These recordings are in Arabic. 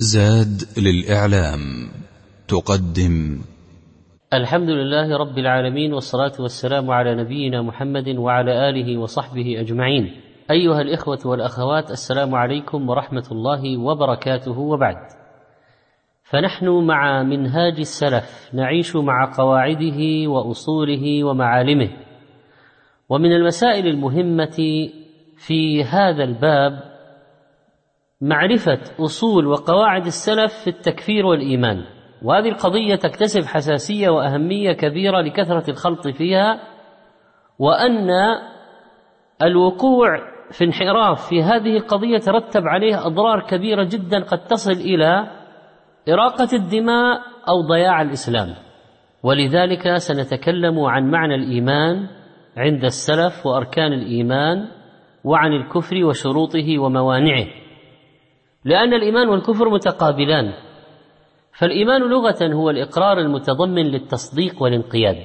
زاد للإعلام تقدم الحمد لله رب العالمين، والصلاة والسلام على نبينا محمد وعلى آله وصحبه أجمعين. أيها الإخوة والأخوات، السلام عليكم ورحمة الله وبركاته. وبعد، فنحن مع منهاج السلف نعيش مع قواعده وأصوله ومعالمه. ومن المسائل المهمة في هذا الباب معرفة أصول وقواعد السلف في التكفير والإيمان، وهذه القضية تكتسب حساسية وأهمية كبيرة لكثرة الخلط فيها، وأن الوقوع في انحراف في هذه القضية ترتب عليه أضرار كبيرة جدا قد تصل إلى إراقة الدماء أو ضياع الإسلام. ولذلك سنتكلم عن معنى الإيمان عند السلف وأركان الإيمان، وعن الكفر وشروطه وموانعه، لأن الإيمان والكفر متقابلان. فالإيمان لغة هو الإقرار المتضمن للتصديق والانقياد،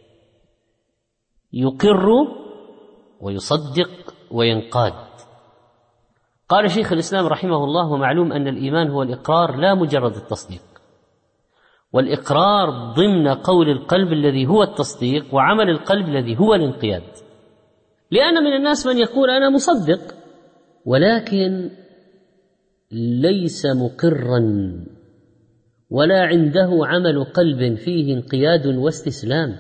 يقر ويصدق وينقاد. قال شيخ الإسلام رحمه الله: ومعلوم أن الإيمان هو الإقرار لا مجرد التصديق، والإقرار ضمن قول القلب الذي هو التصديق، وعمل القلب الذي هو الانقياد. لأن من الناس من يقول أنا مصدق ولكن ليس مقرا، ولا عنده عمل قلب فيه انقياد واستسلام.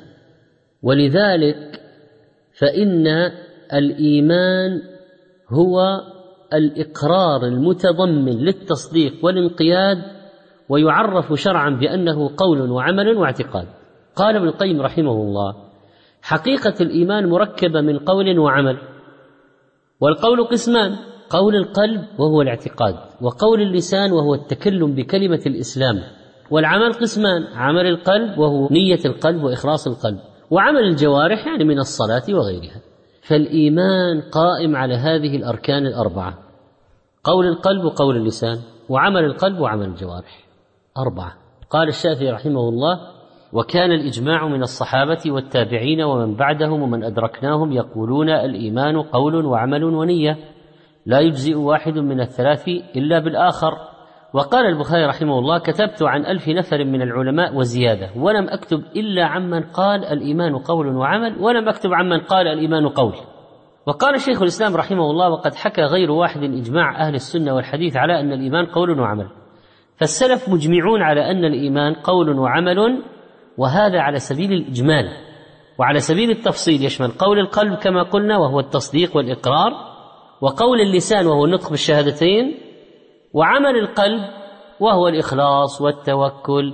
ولذلك فإن الإيمان هو الإقرار المتضمن للتصديق والانقياد، ويعرف شرعا بأنه قول وعمل واعتقاد. قال ابن القيم رحمه الله: حقيقة الإيمان مركبة من قول وعمل، والقول قسمان: قول القلب وهو الاعتقاد، وقول اللسان وهو التكلم بكلمة الإسلام. والعمل قسمان: عمل القلب وهو نية القلب وإخلاص القلب، وعمل الجوارح يعني من الصلاة وغيرها. فالإيمان قائم على هذه الأركان الأربعة: قول القلب وقول اللسان، وعمل القلب وعمل الجوارح، أربعة. قال الشافعي رحمه الله: وكان الإجماع من الصحابة والتابعين ومن بعدهم ومن أدركناهم يقولون الإيمان قول وعمل ونية، لا يجزئ واحد من الثلاث إلا بالآخر. وقال البخاري رحمه الله: كتبت عن 1000 نفر من العلماء وزيادة، ولم أكتب إلا عمن قال الإيمان قول وعمل، ولم أكتب عمن قال الإيمان قول. وقال شيخ الإسلام رحمه الله: وقد حكى غير واحد إجماع أهل السنة والحديث على أن الإيمان قول وعمل. فالسلف مجمعون على أن الإيمان قول وعمل، وهذا على سبيل الإجمال. وعلى سبيل التفصيل يشمل قول القلب كما قلنا وهو التصديق والإقرار، وقول اللسان وهو النطق بالشهادتين، وعمل القلب وهو الإخلاص والتوكل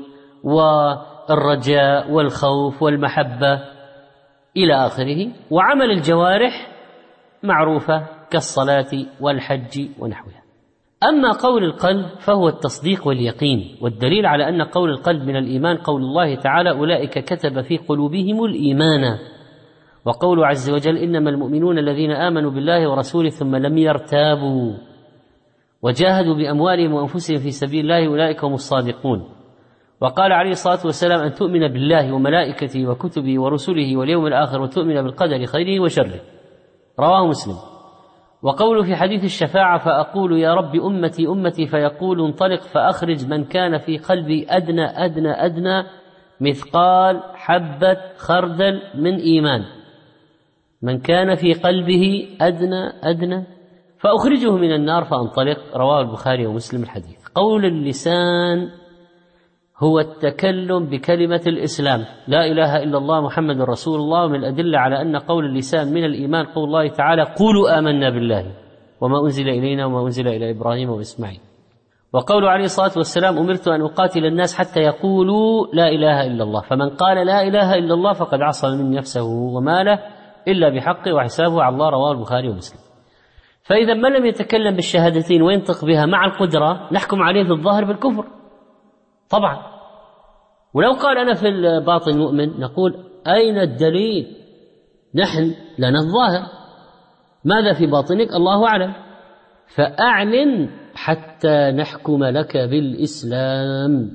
والرجاء والخوف والمحبة إلى آخره، وعمل الجوارح معروفة كالصلاة والحج ونحوها. أما قول القلب فهو التصديق واليقين، والدليل على أن قول القلب من الإيمان قول الله تعالى: أولئك كتب في قلوبهم الإيمان. وقوله عز وجل: إنما المؤمنون الذين آمنوا بالله ورسوله ثم لم يرتابوا وجاهدوا بأموالهم وأنفسهم في سبيل الله أولئك هم الصادقون. وقال عليه الصلاة والسلام: أن تؤمن بالله وملائكته وكتبه ورسله واليوم الآخر وتؤمن بالقدر خيره وشره، رواه مسلم. وقوله في حديث الشفاعة: فأقول يا رب أمتي أمتي، فيقول انطلق فأخرج من كان في قلبي أدنى أدنى أدنى مثقال حبة خردل من إيمان، من كان في قلبه أدنى أدنى فأخرجه من النار فأنطلق، رواه البخاري ومسلم الحديث. قول اللسان هو التكلم بكلمة الإسلام: لا إله إلا الله محمد رسول الله. ومن الأدلة على أن قول اللسان من الإيمان قول الله تعالى: قولوا آمنا بالله وما أنزل إلينا وما أنزل إلى إبراهيم وإسماعيل. وقول عليه الصلاة والسلام: أمرت أن أقاتل الناس حتى يقولوا لا إله إلا الله، فمن قال لا إله إلا الله فقد عصم من نفسه وماله إلا بحقه وحسابه على الله، رواه البخاري ومسلم. فإذا من لم يتكلم بالشهادتين وينطق بها مع القدرة نحكم عليه في الظاهر بالكفر طبعا. ولو قال أنا في الباطن مؤمن نقول: أين الدليل؟ نحن لنا الظاهر، ماذا في باطنك الله أعلم، فأعلن حتى نحكم لك بالإسلام.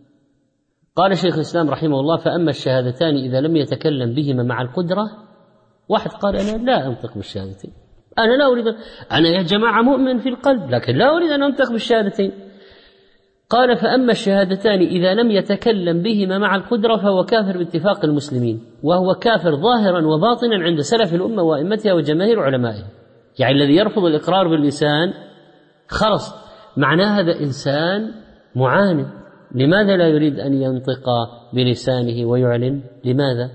قال شيخ الإسلام رحمه الله: فأما الشهادتان إذا لم يتكلم بهما مع القدرة. واحد قال: أنا لا أنطق بالشهادتين، أنا لا أريد، أنا يا جماعة مؤمن في القلب لكن لا أريد أن أنطق بالشهادتين. قال: فأما الشهادتان إذا لم يتكلم بهما مع القدرة فهو كافر باتفاق المسلمين، وهو كافر ظاهرا وباطنا عند سلف الأمة وأئمتها وجماهير علمائها. يعني الذي يرفض الإقرار باللسان خلص معناه هذا إنسان معاند. لماذا لا يريد أن ينطق بلسانه ويعلن؟ لماذا؟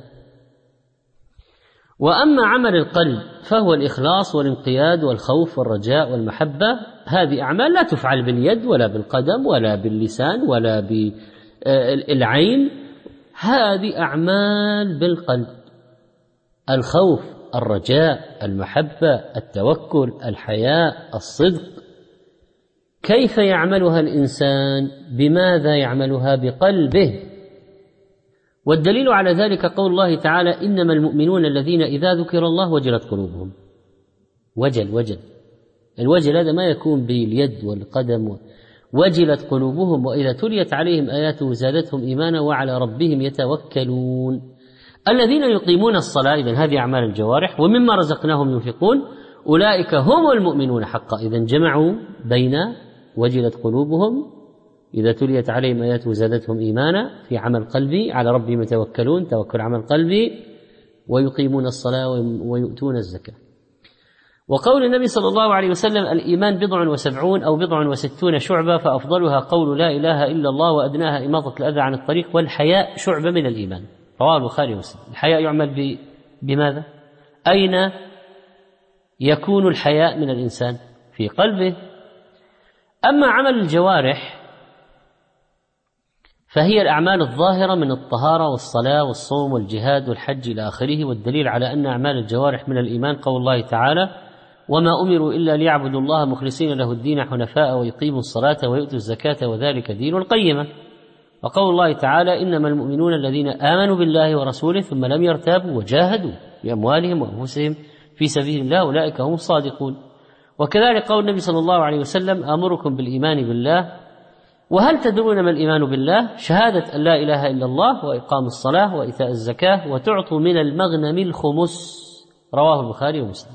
وأما عمل القلب فهو الإخلاص والانقياد والخوف والرجاء والمحبة. هذه أعمال لا تفعل باليد ولا بالقدم ولا باللسان ولا بالعين، هذه أعمال بالقلب: الخوف، الرجاء، المحبة، التوكل، الحياء، الصدق. كيف يعملها الإنسان؟ بماذا يعملها؟ بقلبه. والدليل على ذلك قول الله تعالى: إنما المؤمنون الذين إذا ذكر الله وجلت قلوبهم. وجل الوجل هذا ما يكون باليد والقدم. وجلت قلوبهم وإذا تليت عليهم آياته زادتهم إيمانا وعلى ربهم يتوكلون. الذين يقيمون الصلاة، إذن هذه أعمال الجوارح، ومما رزقناهم ينفقون، أولئك هم المؤمنون حقا. إذن جمعوا بين وجلت قلوبهم إذا تليت عليهم آياته زادتهم إيمانا في عمل قلبي، على ربهم يتوكلون، توكل عمل قلبي، ويقيمون الصلاة ويؤتون الزكاة. وقول النبي صلى الله عليه وسلم: الإيمان 70 أو 60 شعبة، فأفضلها قول لا إله إلا الله، وأدناها إماطة الأذى عن الطريق، والحياء شعبة من الإيمان. رواه البخاري ومسلم. الحياء يعمل بماذا؟ أين يكون الحياء من الإنسان؟ في قلبه. أما عمل الجوارح فهي الأعمال الظاهرة من الطهارة والصلاة والصوم والجهاد والحج إلى آخره. والدليل على أن أعمال الجوارح من الإيمان قول الله تعالى: وما أمروا إلا ليعبدوا الله مخلصين له الدين حنفاء ويقيموا الصلاة ويؤتوا الزكاة وذلك دين القيمة. وقول الله تعالى: إنما المؤمنون الذين آمنوا بالله ورسوله ثم لم يرتابوا وجاهدوا بأموالهم وأنفسهم في سبيل الله أولئك هم الصادقون. وكذلك قول النبي صلى الله عليه وسلم: آمركم بالإيمان بالله. وهل تدرون ما الإيمان بالله؟ شهادة أن لا إله إلا الله، وإقام الصلاة، وإيتاء الزكاة، وتعطوا من المغنم الخمس. رواه البخاري ومسلم.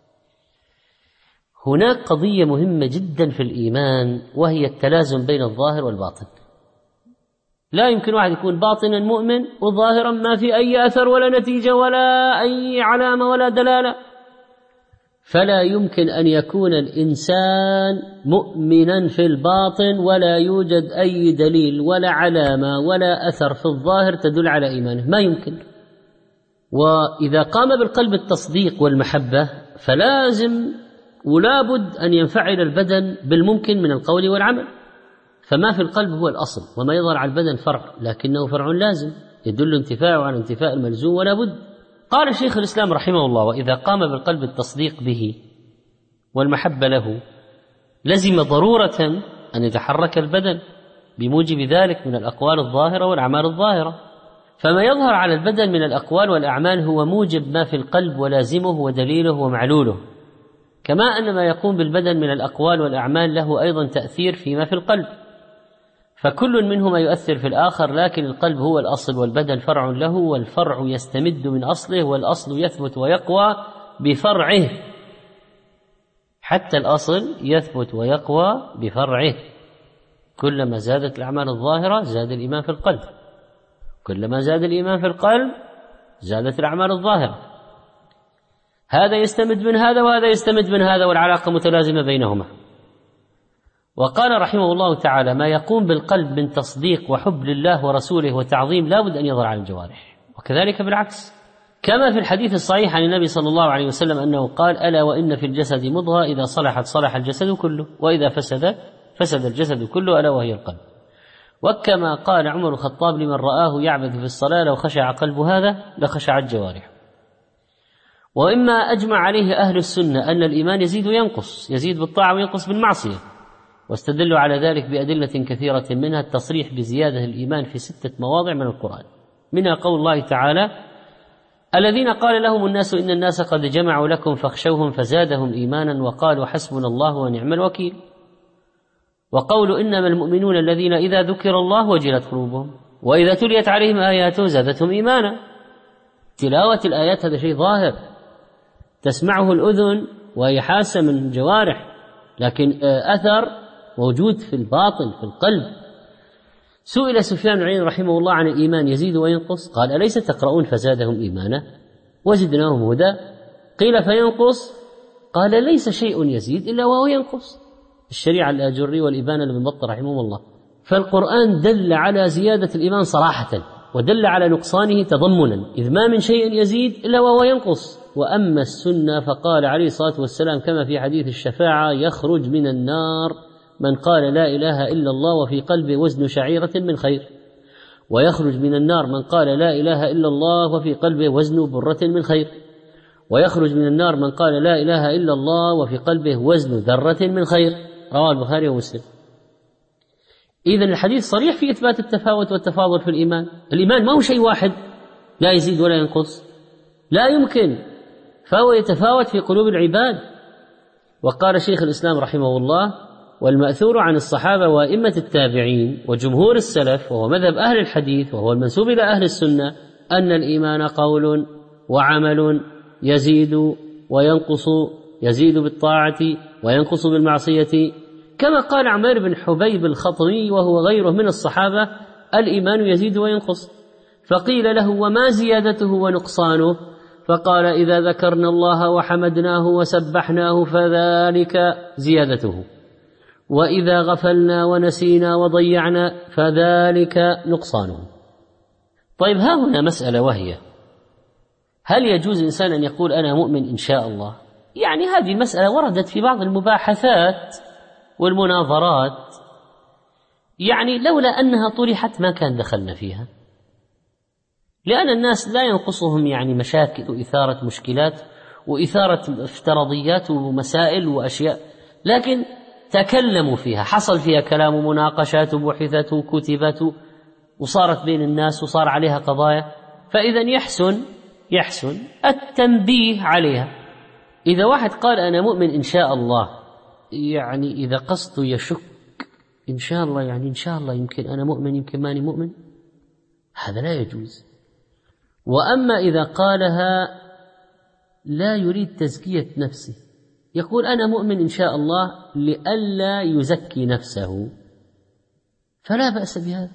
هناك قضية مهمة جدا في الإيمان، وهي التلازم بين الظاهر والباطن. لا يمكن واحد يكون باطنا مؤمن وظاهرا ما في أي أثر ولا نتيجة ولا أي علامة ولا دلالة. فلا يمكن أن يكون الإنسان مؤمنا في الباطن ولا يوجد أي دليل ولا علامة ولا أثر في الظاهر تدل على إيمانه، ما يمكن. وإذا قام بالقلب التصديق والمحبة فلازم ولا بد أن ينفعل البدن بالممكن من القول والعمل. فما في القلب هو الأصل، وما يظهر على البدن فرع، لكنه فرع لازم يدل انتفاعه على انتفاء الملزوم ولا بد. قال شيخ الإسلام رحمه الله: وإذا قام بالقلب التصديق به والمحبة له لزم ضرورة أن يتحرك البدن بموجب ذلك من الأقوال الظاهرة والأعمال الظاهرة. فما يظهر على البدن من الأقوال والأعمال هو موجب ما في القلب ولازمه ودليله ومعلوله، كما أن ما يقوم بالبدن من الأقوال والأعمال له أيضا تأثير فيما في القلب. فكل منهما يؤثر في الآخر، لكن القلب هو الأصل والبدن فرع له، والفرع يستمد من أصله، والأصل يثبت ويقوى بفرعه. حتى الأصل يثبت ويقوى بفرعه. كلما زادت الأعمال الظاهرة زاد الإيمان في القلب، كلما زاد الإيمان في القلب زادت الأعمال الظاهرة. هذا يستمد من هذا وهذا يستمد من هذا، والعلاقة متلازمة بينهما. وقال رحمه الله تعالى: ما يقوم بالقلب من تصديق وحب لله ورسوله وتعظيم لا بد أن يظهر على الجوارح، وكذلك بالعكس، كما في الحديث الصحيح عن النبي صلى الله عليه وسلم أنه قال: ألا وإن في الجسد مضغة إذا صلحت صلح الجسد كله، وإذا فسدت فسد الجسد كله، ألا وهي القلب. وكما قال عمر الخطاب لمن رآه يعبث في الصلاة: لو خشع قلب هذا لخشعت جوارحه. وإما أجمع عليه أهل السنة أن الإيمان يزيد وينقص، يزيد بالطاعة وينقص بالمعصية، واستدلوا على ذلك بأدلة كثيرة، منها التصريح بزيادة الإيمان في 6 مواضع من القرآن، منها قول الله تعالى: الذين قال لهم الناس إن الناس قد جمعوا لكم فاخشوهم فزادهم إيمانا وقالوا حسبنا الله ونعم الوكيل. وقول إنما المؤمنون الذين إذا ذكر الله وجلت قلوبهم وإذا تليت عليهم آياته زادتهم إيمانا. تلاوة الآيات هذا شيء ظاهر تسمعه الأذن وهي حاسة من الجوارح، لكن أثر موجود في الباطن في القلب، سئل سفيان بن عيينة رحمه الله عن الإيمان يزيد وينقص، قال أليس تقرؤون فزادهم إيمانا وزدناهم هدى؟ قيل فينقص؟ قال ليس شيء يزيد إلا وهو ينقص. الشريعة الآجري والإبانة لابن بطة رحمه الله. فالقرآن دل على زيادة الإيمان صراحة ودل على نقصانه تضمنا، إذ ما من شيء يزيد إلا وهو ينقص. وأما السنة فقال عليه الصلاة والسلام كما في حديث الشفاعة: يخرج من النار من قال لا إله إلا الله وفي قلبه وزن شعيرة من خير، ويخرج من النار من قال لا إله إلا الله وفي قلبه وزن برة من خير، ويخرج من النار من قال لا إله إلا الله وفي قلبه وزن ذرة من خير. رواه البخاري ومسلم. إذن الحديث صريح في إثبات التفاوت والتفاضل في الإيمان. الإيمان ما هو شيء واحد لا يزيد ولا ينقص، لا يمكن، فهو يتفاوت في قلوب العباد. وقال شيخ الإسلام رحمه الله: والمأثور عن الصحابة وأئمة التابعين وجمهور السلف وهو مذهب أهل الحديث وهو المنسوب إلى أهل السنة أن الإيمان قول وعمل يزيد وينقص، يزيد بالطاعة وينقص بالمعصية، كما قال عمير بن حبيب الخطمي وهو غيره من الصحابة: الإيمان يزيد وينقص. فقيل له: وما زيادته ونقصانه؟ فقال: إذا ذكرنا الله وحمدناه وسبحناه فذلك زيادته، وإذا غفلنا ونسينا وضيعنا فذلك نقصانه. طيب، ها هنا مسألة، وهي: هل يجوز إنسان أن يقول أنا مؤمن إن شاء الله؟ يعني هذه المسألة وردت في بعض المباحثات والمناظرات، يعني لولا أنها طرحت ما كان دخلنا فيها، لأن الناس لا ينقصهم يعني مشاكل وإثارة مشكلات وإثارة افتراضيات ومسائل وأشياء، لكن تكلموا فيها، حصل فيها كلام ومناقشات وبحثت وكتبت وصارت بين الناس وصار عليها قضايا، فإذا يحسن التنبيه عليها. إذا واحد قال أنا مؤمن إن شاء الله، يعني إذا قصده يشك إن شاء الله، يعني إن شاء الله يمكن أنا مؤمن يمكن ماني مؤمن، هذا لا يجوز. وأما إذا قالها لا يريد تزكية نفسه، يقول أنا مؤمن إن شاء الله لئلا يزكي نفسه، فلا بأس بهذا.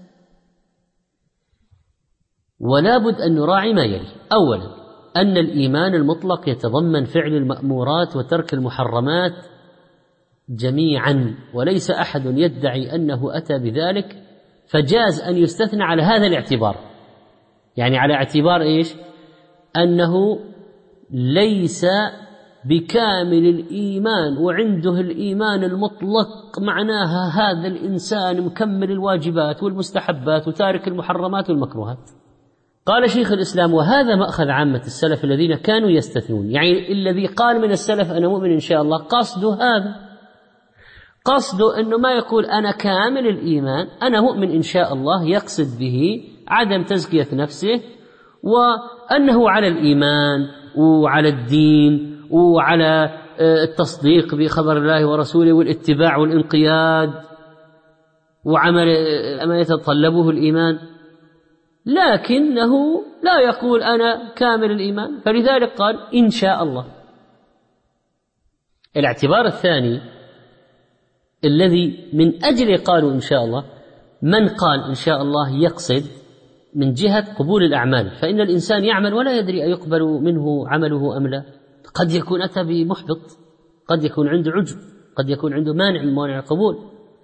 ولا بد أن نراعي ما يلي: أولا، أن الإيمان المطلق يتضمن فعل المأمورات وترك المحرمات جميعا، وليس أحد يدعي أنه أتى بذلك، فجاز أن يستثنى على هذا الاعتبار. يعني على اعتبار إيش؟ أنه ليس بكامل الإيمان وعنده الإيمان المطلق، معناها هذا الإنسان مكمل الواجبات والمستحبات وتارك المحرمات والمكروهات. قال شيخ الإسلام: وهذا مأخذ عامة السلف الذين كانوا يستثنون. يعني الذي قال من السلف أنا مؤمن إن شاء الله قصده هذا، قصده أنه ما يقول أنا كامل الإيمان أنا مؤمن إن شاء الله، يقصد به عدم تزكية نفسه، وأنه على الإيمان وعلى الدين وعلى التصديق بخبر الله ورسوله والاتباع والانقياد وعمل ما يتطلبه الإيمان، لكنه لا يقول أنا كامل الإيمان، فلذلك قال إن شاء الله. الاعتبار الثاني الذي من أجله قالوا إن شاء الله: من قال إن شاء الله يقصد من جهة قبول الأعمال، فإن الإنسان يعمل ولا يدري أيقبل منه عمله أم لا، قد يكون أتى بمحبط، قد يكون عنده عجب، قد يكون عنده مانع من موانع القبول.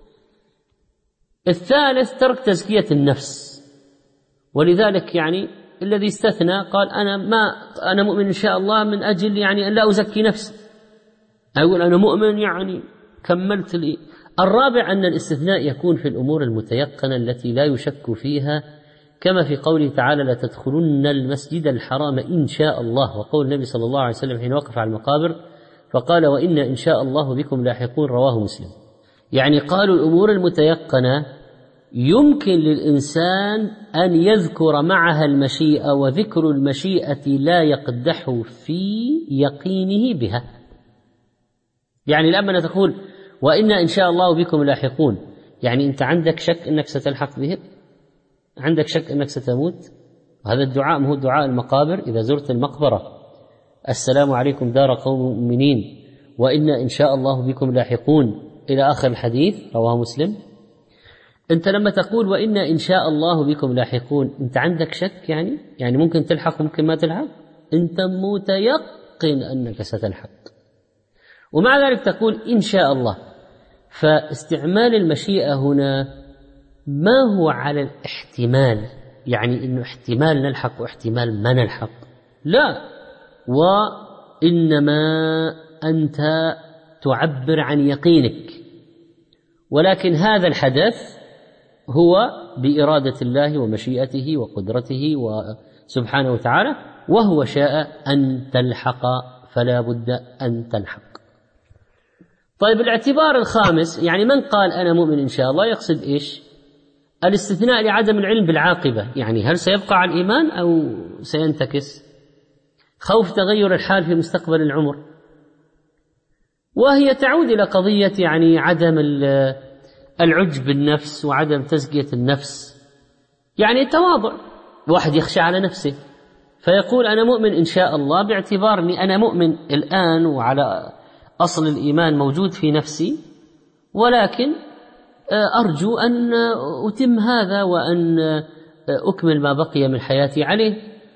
الثالث ترك تزكية النفس، ولذلك يعني الذي استثنى قال أنا مؤمن إن شاء الله من أجل يعني أن لا أزكي نفسي، أقول أنا مؤمن يعني كملت لي. الرابع أن الاستثناء يكون في الأمور المتيقنة التي لا يشك فيها، كما في قوله تعالى: لا تدخلن المسجد الحرام إن شاء الله، وقول النبي صلى الله عليه وسلم حين وقف على المقابر فقال: وإنا إن شاء الله بكم لاحقون، رواه مسلم. يعني قالوا الأمور المتيقنة يمكن للإنسان أن يذكر معها المشيئة، وذكر المشيئة لا يقدح في يقينه بها. يعني لما تقول وإنا إن شاء الله بكم لاحقون، يعني أنت عندك شك أنك ستلحق بهم، عندك شك أنك ستموت. هذا الدعاء ما هو دعاء المقابر إذا زرت المقبرة: السلام عليكم دار قوم مؤمنين وإنا إن شاء الله بكم لاحقون، إلى آخر الحديث، رواه مسلم. أنت لما تقول وإنا إن شاء الله بكم لاحقون، أنت عندك شك يعني ممكن تلحق وممكن ما تلحق، أنت متيقن أنك ستلحق، ومع ذلك تقول إن شاء الله. فاستعمال المشيئة هنا ما هو على الاحتمال، يعني إنه احتمال نلحق واحتمال ما نلحق، لا، وإنما أنت تعبر عن يقينك، ولكن هذا الحدث هو بإرادة الله ومشيئته وقدرته سبحانه وتعالى، وهو شاء أن تلحق فلا بد أن تلحق. طيب الاعتبار الخامس، يعني من قال أنا مؤمن إن شاء الله يقصد إيش؟ الاستثناء لعدم العلم بالعاقبة، يعني هل سيبقى على الإيمان أو سينتكس، خوف تغير الحال في مستقبل العمر، وهي تعود إلى قضية يعني عدم العجب بالنفس وعدم تزكية النفس، يعني التواضع، واحد يخشى على نفسه فيقول أنا مؤمن إن شاء الله باعتبار أني أنا مؤمن الآن وعلى أصل الإيمان موجود في نفسي، ولكن أرجو أن أتم هذا وأن أكمل ما بقي من حياتي عليه.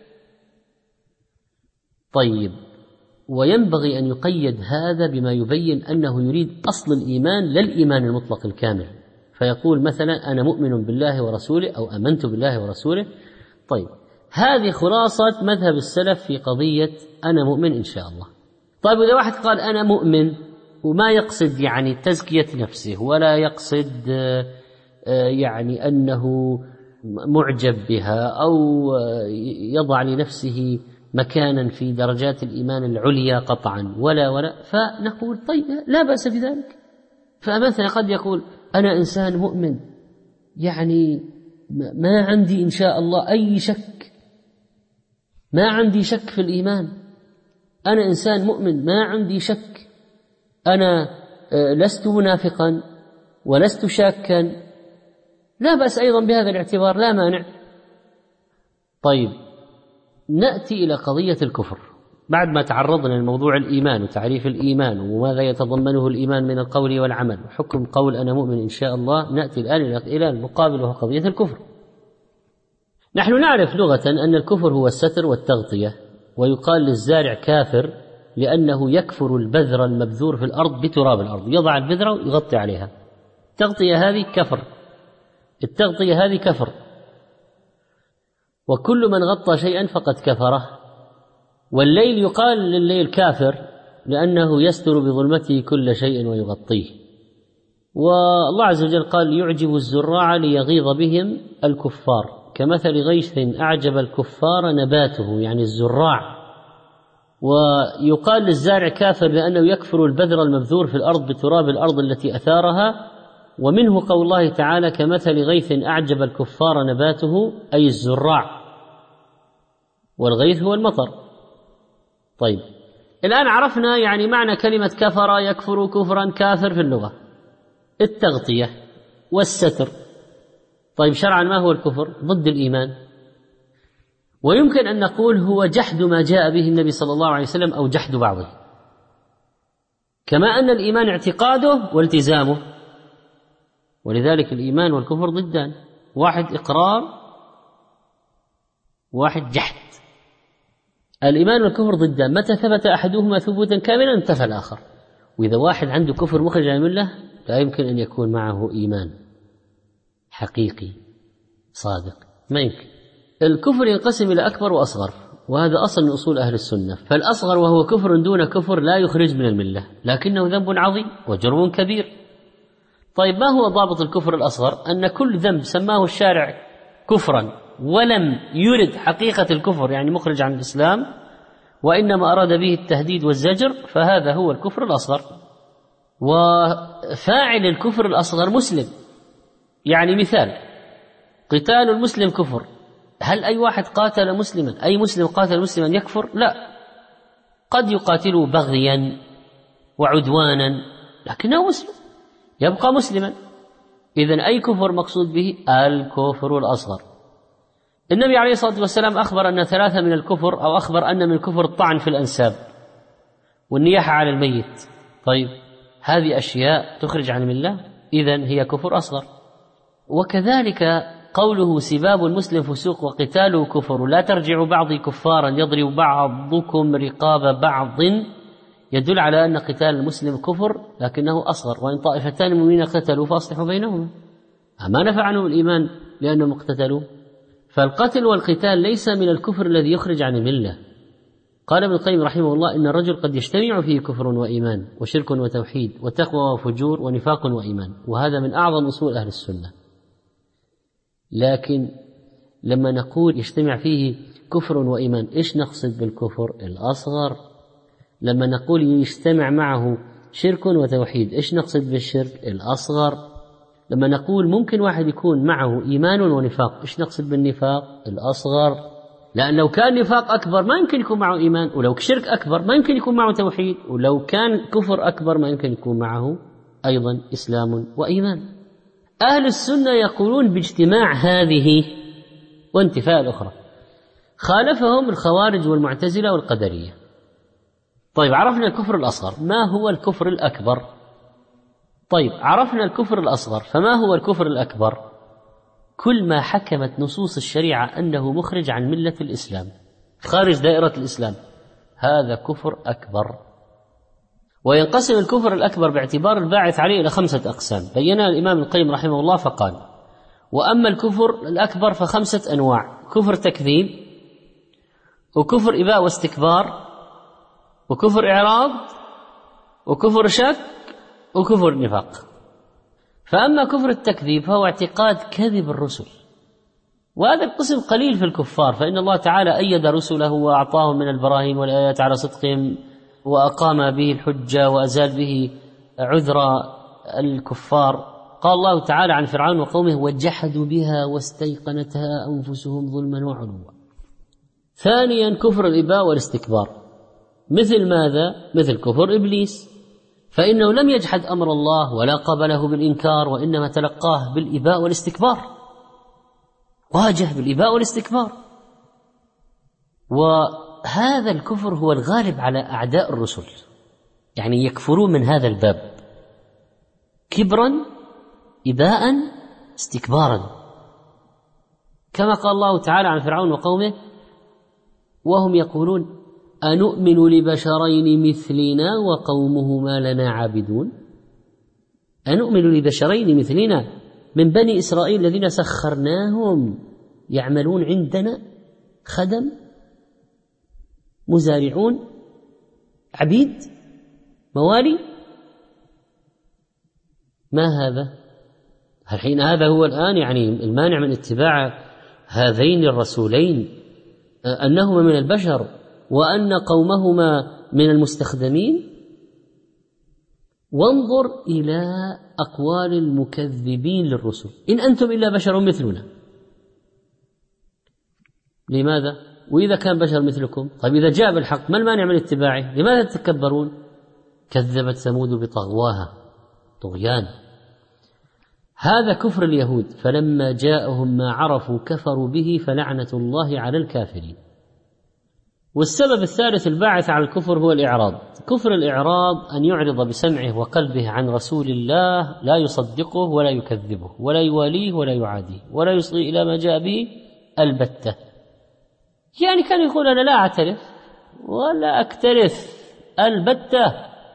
طيب، وينبغي أن يقيد هذا بما يبين أنه يريد أصل الإيمان لا الإيمان المطلق الكامل، فيقول مثلا أنا مؤمن بالله ورسوله أو آمنت بالله ورسوله. طيب، هذه خلاصة مذهب السلف في قضية أنا مؤمن إن شاء الله. طيب، إذا واحد قال أنا مؤمن وما يقصد يعني تزكية نفسه ولا يقصد يعني أنه معجب بها أو يضع لنفسه مكانا في درجات الإيمان العليا قطعا ولا فنقول طيب لا بأس بذلك. فمثلا قد يقول أنا إنسان مؤمن، يعني ما عندي إن شاء الله أي شك، ما عندي شك في الإيمان، أنا إنسان مؤمن ما عندي شك، أنا لست منافقا ولست شاكا، لا بأس أيضا بهذا الاعتبار، لا مانع. طيب، نأتي إلى قضية الكفر بعد ما تعرضنا لموضوع الإيمان وتعريف الإيمان وماذا يتضمنه الإيمان من القول والعمل وحكم قول أنا مؤمن إن شاء الله. نأتي الآن إلى المقابل وهو قضية الكفر. نحن نعرف لغة أن الكفر هو الستر والتغطية، ويقال للزارع كافر لأنه يكفر البذر المبذور في الأرض بتراب الأرض، يضع البذرة ويغطي عليها. التغطية هذه كفر، التغطية هذه كفر، وكل من غطى شيئا فقد كفره. والليل يقال لليل كافر لأنه يستر بظلمته كل شيء ويغطيه. والله عز وجل قال يعجب الزراع ليغيظ بهم الكفار، كمثل غيث أعجب الكفار نباته، يعني الزراع. ويقال للزارع كافر لأنه يكفر البذر المبذور في الأرض بتراب الأرض التي أثارها. ومنه قول الله تعالى كمثل غيث أعجب الكفار نباته، أي الزراع، والغيث هو المطر. طيب، الآن عرفنا يعني معنى كلمة كفر، يكفر كفرا، كافر في اللغة، التغطية والستر. طيب، شرعا ما هو الكفر؟ ضد الإيمان، ويمكن أن نقول هو جحد ما جاء به النبي صلى الله عليه وسلم أو جحد بعضه، كما أن الإيمان اعتقاده والتزامه، ولذلك الإيمان والكفر ضدان، واحد إقرار واحد جحد. الإيمان والكفر ضدان، متى ثبت أحدهما ثبوتا كاملا انتفى الآخر. وإذا واحد عنده كفر مخرج عن الملة لا يمكن أن يكون معه إيمان حقيقي صادق، ما يمكن. الكفر ينقسم إلى أكبر وأصغر، وهذا أصل من أصول أهل السنة. فالأصغر وهو كفر دون كفر لا يخرج من الملة، لكنه ذنب عظيم وجرم كبير. طيب، ما هو ضابط الكفر الأصغر؟ أن كل ذنب سماه الشارع كفرا ولم يرد حقيقة الكفر يعني مخرج عن الإسلام، وإنما أراد به التهديد والزجر، فهذا هو الكفر الأصغر. وفاعل الكفر الأصغر مسلم، يعني مثال قتال المسلم كفر. هل أي واحد قاتل مسلما، أي مسلم قاتل مسلما يكفر؟ لا، قد يقاتله بغيا وعدوانا لكنه مسلم، يبقى مسلما. إذن أي كفر مقصود به؟ الكفر الأصغر. النبي عليه الصلاة والسلام أخبر أن 3 من الكفر، أو أخبر أن من الكفر الطعن في الأنساب والنياحة على الميت. طيب، هذه أشياء تخرج عن الملة، إذن هي كفر أصغر. وكذلك قوله سباب المسلم فسوق وقتاله كفر لا ترجعوا بعضي كفارا يضرب بعضكم رقاب بعض يدل على أن قتال المسلم كفر لكنه أصغر، وإن طائفتان من المؤمنين اقتتلوا فأصلحوا بينهما، ما نفع عنهم الإيمان لأنهم اقتتلوا. فالقتل والقتال ليس من الكفر الذي يخرج عن الملة. قال ابن القيم رحمه الله إن الرجل قد يجتمع فيه كفر وإيمان وشرك وتوحيد وتقوى وفجور ونفاق وإيمان، وهذا من أعظم أصول أهل السنة. لكن لما نقول يجتمع فيه كفر وإيمان إيش نقصد بالكفر؟ الأصغر. لما نقول يجتمع معه شرك وتوحيد إيش نقصد بالشرك؟ الأصغر. لما نقول ممكن واحد يكون معه إيمان ونفاق إيش نقصد بالنفاق؟ الأصغر. لأن لو كان نفاق أكبر ما يمكن يكون معه إيمان، ولو شرك أكبر ما يمكن يكون معه توحيد، ولو كان كفر أكبر ما يمكن يكون معه أيضا إسلام وإيمان. أهل السنة يقولون باجتماع هذه وانتفاء الأخرى، خالفهم الخوارج والمعتزلة والقدرية. طيب عرفنا الكفر الأصغر، ما هو الكفر الأكبر؟ طيب عرفنا الكفر الأصغر، فما هو الكفر الأكبر؟ كل ما حكمت نصوص الشريعة أنه مخرج عن ملة الإسلام، خارج دائرة الإسلام، هذا كفر أكبر. وينقسم الكفر الأكبر باعتبار الباعث عليه إلى 5 أقسام بينها الإمام القيم رحمه الله فقال: وأما الكفر الأكبر ف5 أنواع: كفر تكذيب، وكفر إباء واستكبار، وكفر إعراض، وكفر شك، وكفر نفاق. فأما كفر التكذيب فهو اعتقاد كذب الرسل، وهذا القسم قليل في الكفار، فإن الله تعالى أيد رسله وأعطاهم من البراهين والآيات على صدقهم وأقام به الحجة وأزال به عذر الكفار. قال الله تعالى عن فرعون وقومه: وجحدوا بها واستيقنتها أنفسهم ظلما وعلوا. ثانيا كفر الإباء والاستكبار، مثل ماذا؟ مثل كفر إبليس، فإنه لم يجحد أمر الله ولا قبله بالإنكار، وإنما تلقاه بالإباء والاستكبار، واجه بالإباء والاستكبار. وهذا الكفر هو الغالب على أعداء الرسل، يعني يكفرون من هذا الباب كبرا إباء استكبارا، كما قال الله تعالى عن فرعون وقومه: وهم يقولون أنؤمن لبشرين مثلنا وقومهما لنا عابدون. أنؤمن لبشرين مثلنا من بني إسرائيل الذين سخرناهم يعملون عندنا خدم مزارعون عبيد موالي. ما هذا؟ الحين هذا هو الآن يعني المانع من اتباع هذين الرسولين أنهما من البشر وأن قومهما من المستخدمين. وانظر إلى أقوال المكذبين للرسل: إن أنتم إلا بشر مثلنا. لماذا؟ وإذا كان بشر مثلكم، طيب إذا جاء بالحق ما المانع من اتباعه؟ لماذا تتكبرون؟ كذبت ثمود بطغواها، طغيان. هذا كفر اليهود: فلما جاءهم ما عرفوا كفروا به فلعنة الله على الكافرين. والسبب الثالث الباعث على الكفر هو الإعراض. كفر الإعراض أن يعرض بسمعه وقلبه عن رسول الله، لا يصدقه ولا يكذبه ولا يواليه ولا يعاديه ولا يصغي إلى ما جاء به البتة. يعني كان يقول: أنا لا أعترف ولا أكترث البتة،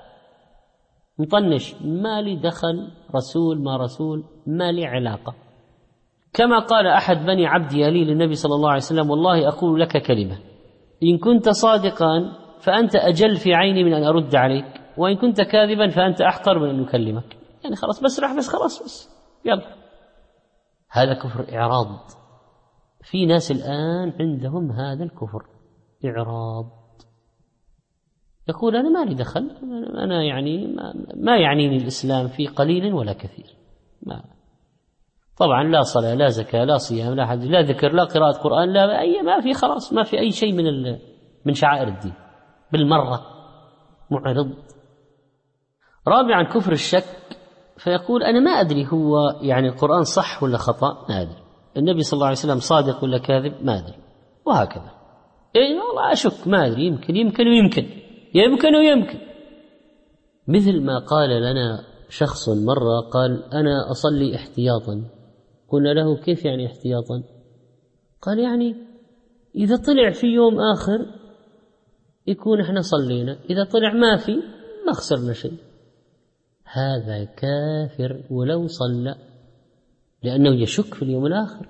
مطنش، ما لي دخل، رسول ما رسول، ما لي علاقة. كما قال أحد بني عبد يالي للنبي صلى الله عليه وسلم: والله أقول لك كلمة، إن كنت صادقا فأنت أجل في عيني من أن أرد عليك، وإن كنت كاذبا فأنت أحقر من أن أكلمك. يعني خلاص بس راح، بس خلاص بس يلا. هذا كفر إعراض. في ناس الآن عندهم هذا الكفر إعراض، يقول: أنا ما لي دخل، أنا يعني ما يعنيني الإسلام في قليل ولا كثير. طبعا لا صلاة لا زكاة لا صيام لا حج لا ذكر لا قراءة قرآن لا أي، ما في، خلاص ما في أي شيء من شعائر الدين بالمرة، معرض. رابعا كفر الشك، فيقول: أنا ما أدري هو يعني القرآن صح ولا خطأ، ما أدري، النبي صلى الله عليه وسلم صادق ولا كاذب، ما أدري، وهكذا. والله أشك، ما أدري، يمكن ويمكن. مثل ما قال لنا شخص مرة، قال: أنا أصلي احتياطا قلنا له: كيف يعني احتياطا؟ قال: يعني إذا طلع في يوم آخر يكون احنا صلينا، إذا طلع ما في ما خسرنا شيء. هذا كافر ولو صلى، لأنه يشك في اليوم الآخر.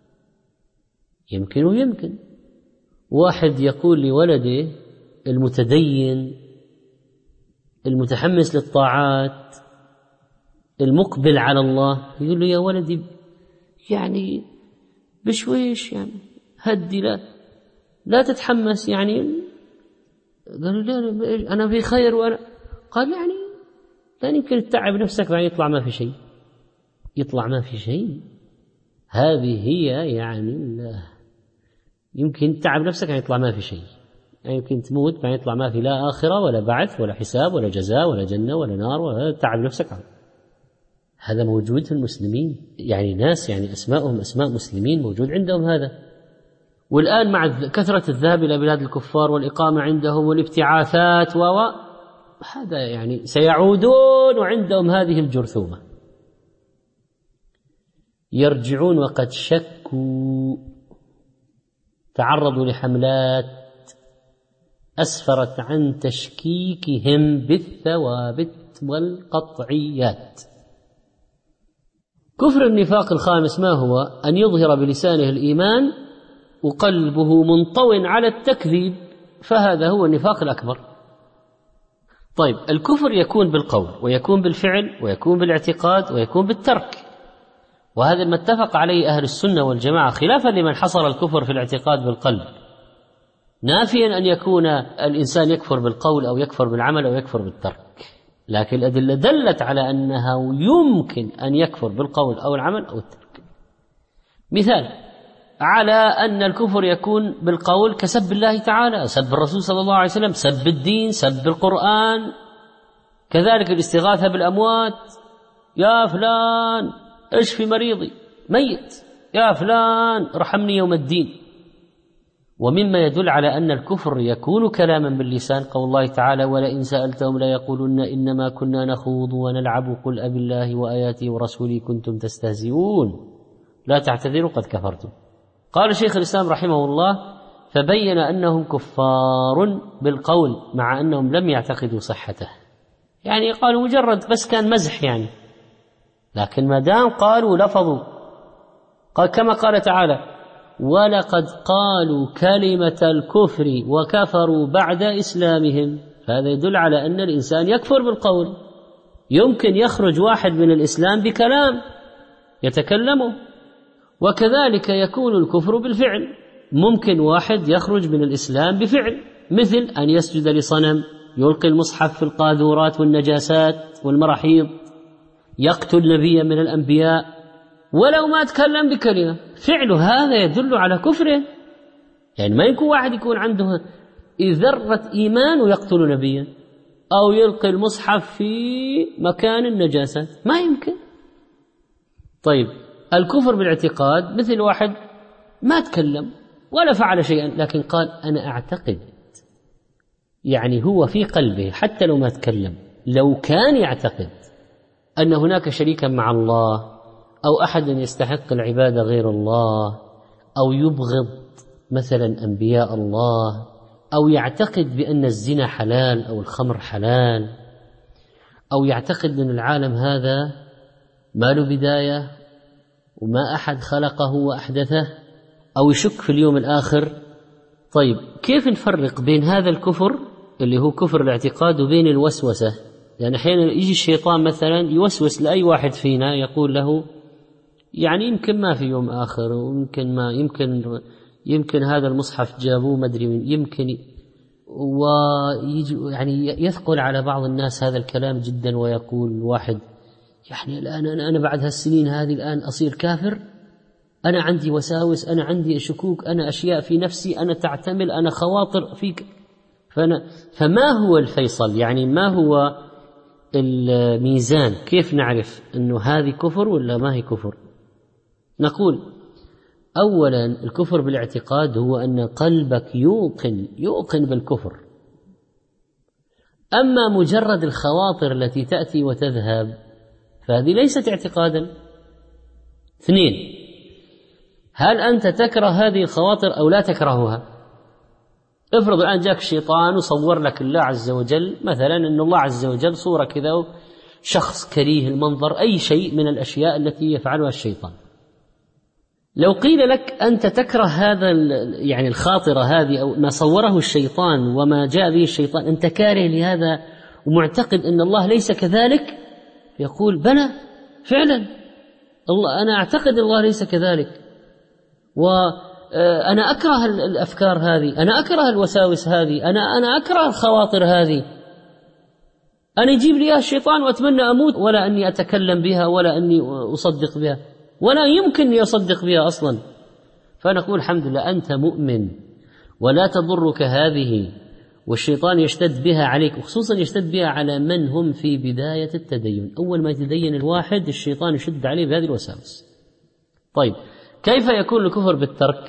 يمكن ويمكن. واحد يقول لولده المتدين المتحمس للطاعات المقبل على الله، يقول له: يا ولدي يعني بشويش، يعني هدي، لا تتحمس. يعني قالوا: لا أنا في خير. وأنا قال: يعني لا يمكن تتعب نفسك بعدين يطلع ما في شيء. يطلع ما في شيء، هذه هي يعني يمكن تتعب نفسك يعني يطلع ما في شيء، يعني يمكن تموت بعدين يطلع ما في لا آخرة ولا بعث ولا حساب ولا جزاء ولا جنة ولا نار، ولا تعب نفسك عنه. هذا موجود في المسلمين، يعني ناس يعني أسماءهم أسماء مسلمين موجود عندهم هذا. والآن مع كثرة الذهاب إلى بلاد الكفار والإقامة عندهم والابتعاثات هذا يعني سيعودون وعندهم هذه الجرثومة، يرجعون وقد شكوا، تعرضوا لحملات أسفرت عن تشكيكهم بالثوابت والقطعيات. كفر النفاق الخامس ما هو؟ أن يظهر بلسانه الإيمان وقلبه منطو على التكذيب، فهذا هو النفاق الأكبر. طيب، الكفر يكون بالقول ويكون بالفعل ويكون بالاعتقاد ويكون بالترك، وهذا ما اتفق عليه أهل السنة والجماعة، خلافا لمن حصر الكفر في الاعتقاد بالقلب، نافيا أن يكون الإنسان يكفر بالقول أو يكفر بالعمل أو يكفر بالترك. لكن الأدلة دلت على أنه يمكن أن يكفر بالقول أو العمل أو الترك. مثال على أن الكفر يكون بالقول كسب الله تعالى، سب الرسول صلى الله عليه وسلم، سب الدين، سب القرآن. كذلك الاستغاثة بالأموات: يا فلان اشفي مريضي ميت، يا فلان ارحمني يوم الدين. ومما يدل على أن الكفر يكون كلاما باللسان قول الله تعالى: ولئن سألتهم ليقولن إنما كنا نخوض ونلعب قل أبي الله وآياته ورسوله كنتم تستهزئون لا تعتذروا قد كفرتم. قال شيخ الإسلام رحمه الله: فبين أنهم كفار بالقول مع أنهم لم يعتقدوا صحته، يعني قالوا مجرد بس كان مزح يعني، لكن ما دام قالوا لفظوا، قال كما قال تعالى: ولقد قالوا كلمة الكفر وكفروا بعد إسلامهم. فهذا يدل على أن الإنسان يكفر بالقول، يمكن يخرج واحد من الإسلام بكلام يتكلمه، وكذلك يكون الكفر بالفعل، ممكن واحد يخرج من الإسلام بفعل، مثل أن يسجد لصنم، يلقي المصحف في القاذورات والنجاسات والمراحيض، يقتل نبيا من الأنبياء ولو ما تكلم بكلمة. فعله هذا يدل على كفره، يعني ما يكون واحد يكون عنده ذرة إيمان ويقتل نبيا أو يلقي المصحف في مكان النجاسات، ما يمكن. طيب، الكفر بالاعتقاد مثل واحد ما تكلم ولا فعل شيئا لكن قال أنا أعتقد، يعني هو في قلبه حتى لو ما تكلم، لو كان يعتقد أن هناك شريكا مع الله أو أحد يستحق العبادة غير الله، أو يبغض مثلا أنبياء الله، أو يعتقد بأن الزنا حلال أو الخمر حلال، أو يعتقد أن العالم هذا ما له بداية وما أحد خلقه وأحدثه، أو يشك في اليوم الآخر. طيب، كيف نفرق بين هذا الكفر اللي هو كفر الاعتقاد وبين الوسوسة؟ يعني أحيانا يجي الشيطان مثلا يوسوس لأي واحد فينا، يقول له يعني يمكن ما في يوم آخر، ويمكن ما يمكن هذا المصحف جابوه ما أدري من يمكن، ويجي يعني يثقل على بعض الناس هذا الكلام جدا، ويقول واحد يعني الآن أنا بعد هالسنين هذه الآن أصير كافر، أنا عندي وساوس، أنا عندي شكوك، أنا أشياء في نفسي، أنا تعتمل، أنا خواطر فيك. فما هو الفيصل؟ يعني ما هو الميزان؟ كيف نعرف أنه هذه كفر ولا ما هي كفر؟ نقول أولا الكفر بالاعتقاد هو أن قلبك يوقن بالكفر. أما مجرد الخواطر التي تأتي وتذهب فهذه ليست اعتقادا، 2، هل أنت تكره هذه الخواطر أو لا تكرهها؟ افرض الآن جاك الشيطان وصور لك الله عز وجل مثلا أن الله عز وجل صورة كذا، شخص كريه المنظر، أي شيء من الأشياء التي يفعلها الشيطان. لو قيل لك أنت تكره هذا يعني الخاطرة هذه أو ما صوره الشيطان وما جاء به الشيطان، أنت كاره لهذا ومعتقد أن الله ليس كذلك، يقول بلى فعلا الله أنا أعتقد الله ليس كذلك، وأنا أكره الأفكار هذه، أنا أكره الوساوس هذه، أنا أكره الخواطر هذه، أنا يجيب لي الشيطان وأتمنى أموت ولا أني أتكلم بها ولا أني أصدق بها ولا يمكن يصدق بها أصلا. فنقول الحمد لله أنت مؤمن ولا تضرك هذه، والشيطان يشتد بها عليك، وخصوصا يشتد بها على من هم في بداية التدين. أول ما يتدين الواحد الشيطان يشد عليه بهذه الوساوس. طيب كيف يكون الكفر بالترك؟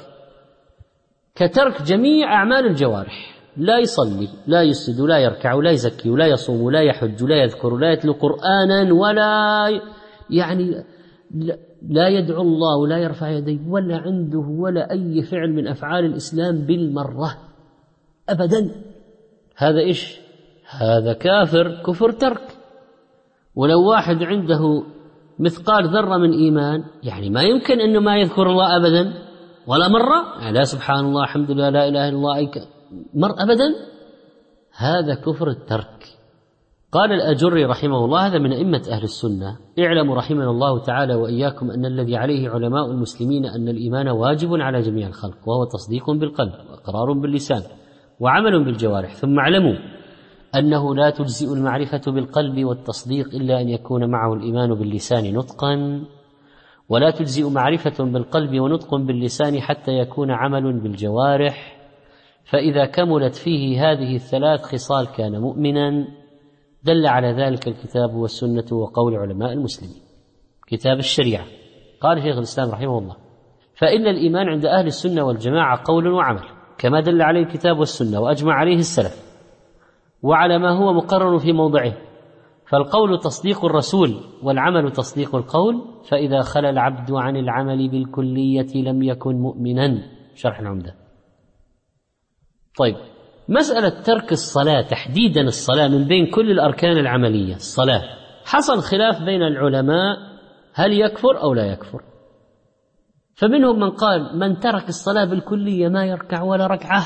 كترك جميع أعمال الجوارح، لا يصلي لا يسجد ولا يركع ولا يزكي ولا يصوم ولا يحج ولا يذكر ولا يتلو قرآنا ولا يعني لا يدعو الله ولا يرفع يديه ولا عنده ولا أي فعل من أفعال الإسلام بالمرة أبدا. هذا إيش؟ هذا كافر كفر ترك. ولو واحد عنده مثقال ذرة من إيمان يعني ما يمكن أنه ما يذكر الله أبدا ولا مرة، يعني لا سبحان الله الحمد لله لا إله إلا الله أي أبدا، هذا كفر الترك. قال الأجري رحمه الله هذا من أئمة أهل السنة: اعلموا رحمنا الله تعالى وإياكم أن الذي عليه علماء المسلمين أن الإيمان واجب على جميع الخلق، وهو تصديق بالقلب وإقرار باللسان وعمل بالجوارح، ثم اعلموا أنه لا تجزئ المعرفة بالقلب والتصديق إلا أن يكون معه الإيمان باللسان نطقا، ولا تجزئ معرفة بالقلب ونطق باللسان حتى يكون عمل بالجوارح، فإذا كملت فيه هذه الثلاث خصال كان مؤمنا. دل على ذلك الكتاب والسنة وقول علماء المسلمين. كتاب الشريعة قال شيخ الإسلام رحمه الله: فإن الإيمان عند أهل السنة والجماعة قول وعمل كما دل عليه الكتاب والسنة وأجمع عليه السلف، وعلى ما هو مقرر في موضعه، فالقول تصديق الرسول والعمل تصديق القول، فإذا خلا العبد عن العمل بالكلية لم يكن مؤمنا. شرح العمدة. طيب مسألة ترك الصلاة تحديدا الصلاة من بين كل الأركان العملية الصلاة، حصل خلاف بين العلماء هل يكفر أو لا يكفر. فمنهم من قال من ترك الصلاة بالكلية ما يركع ولا ركعة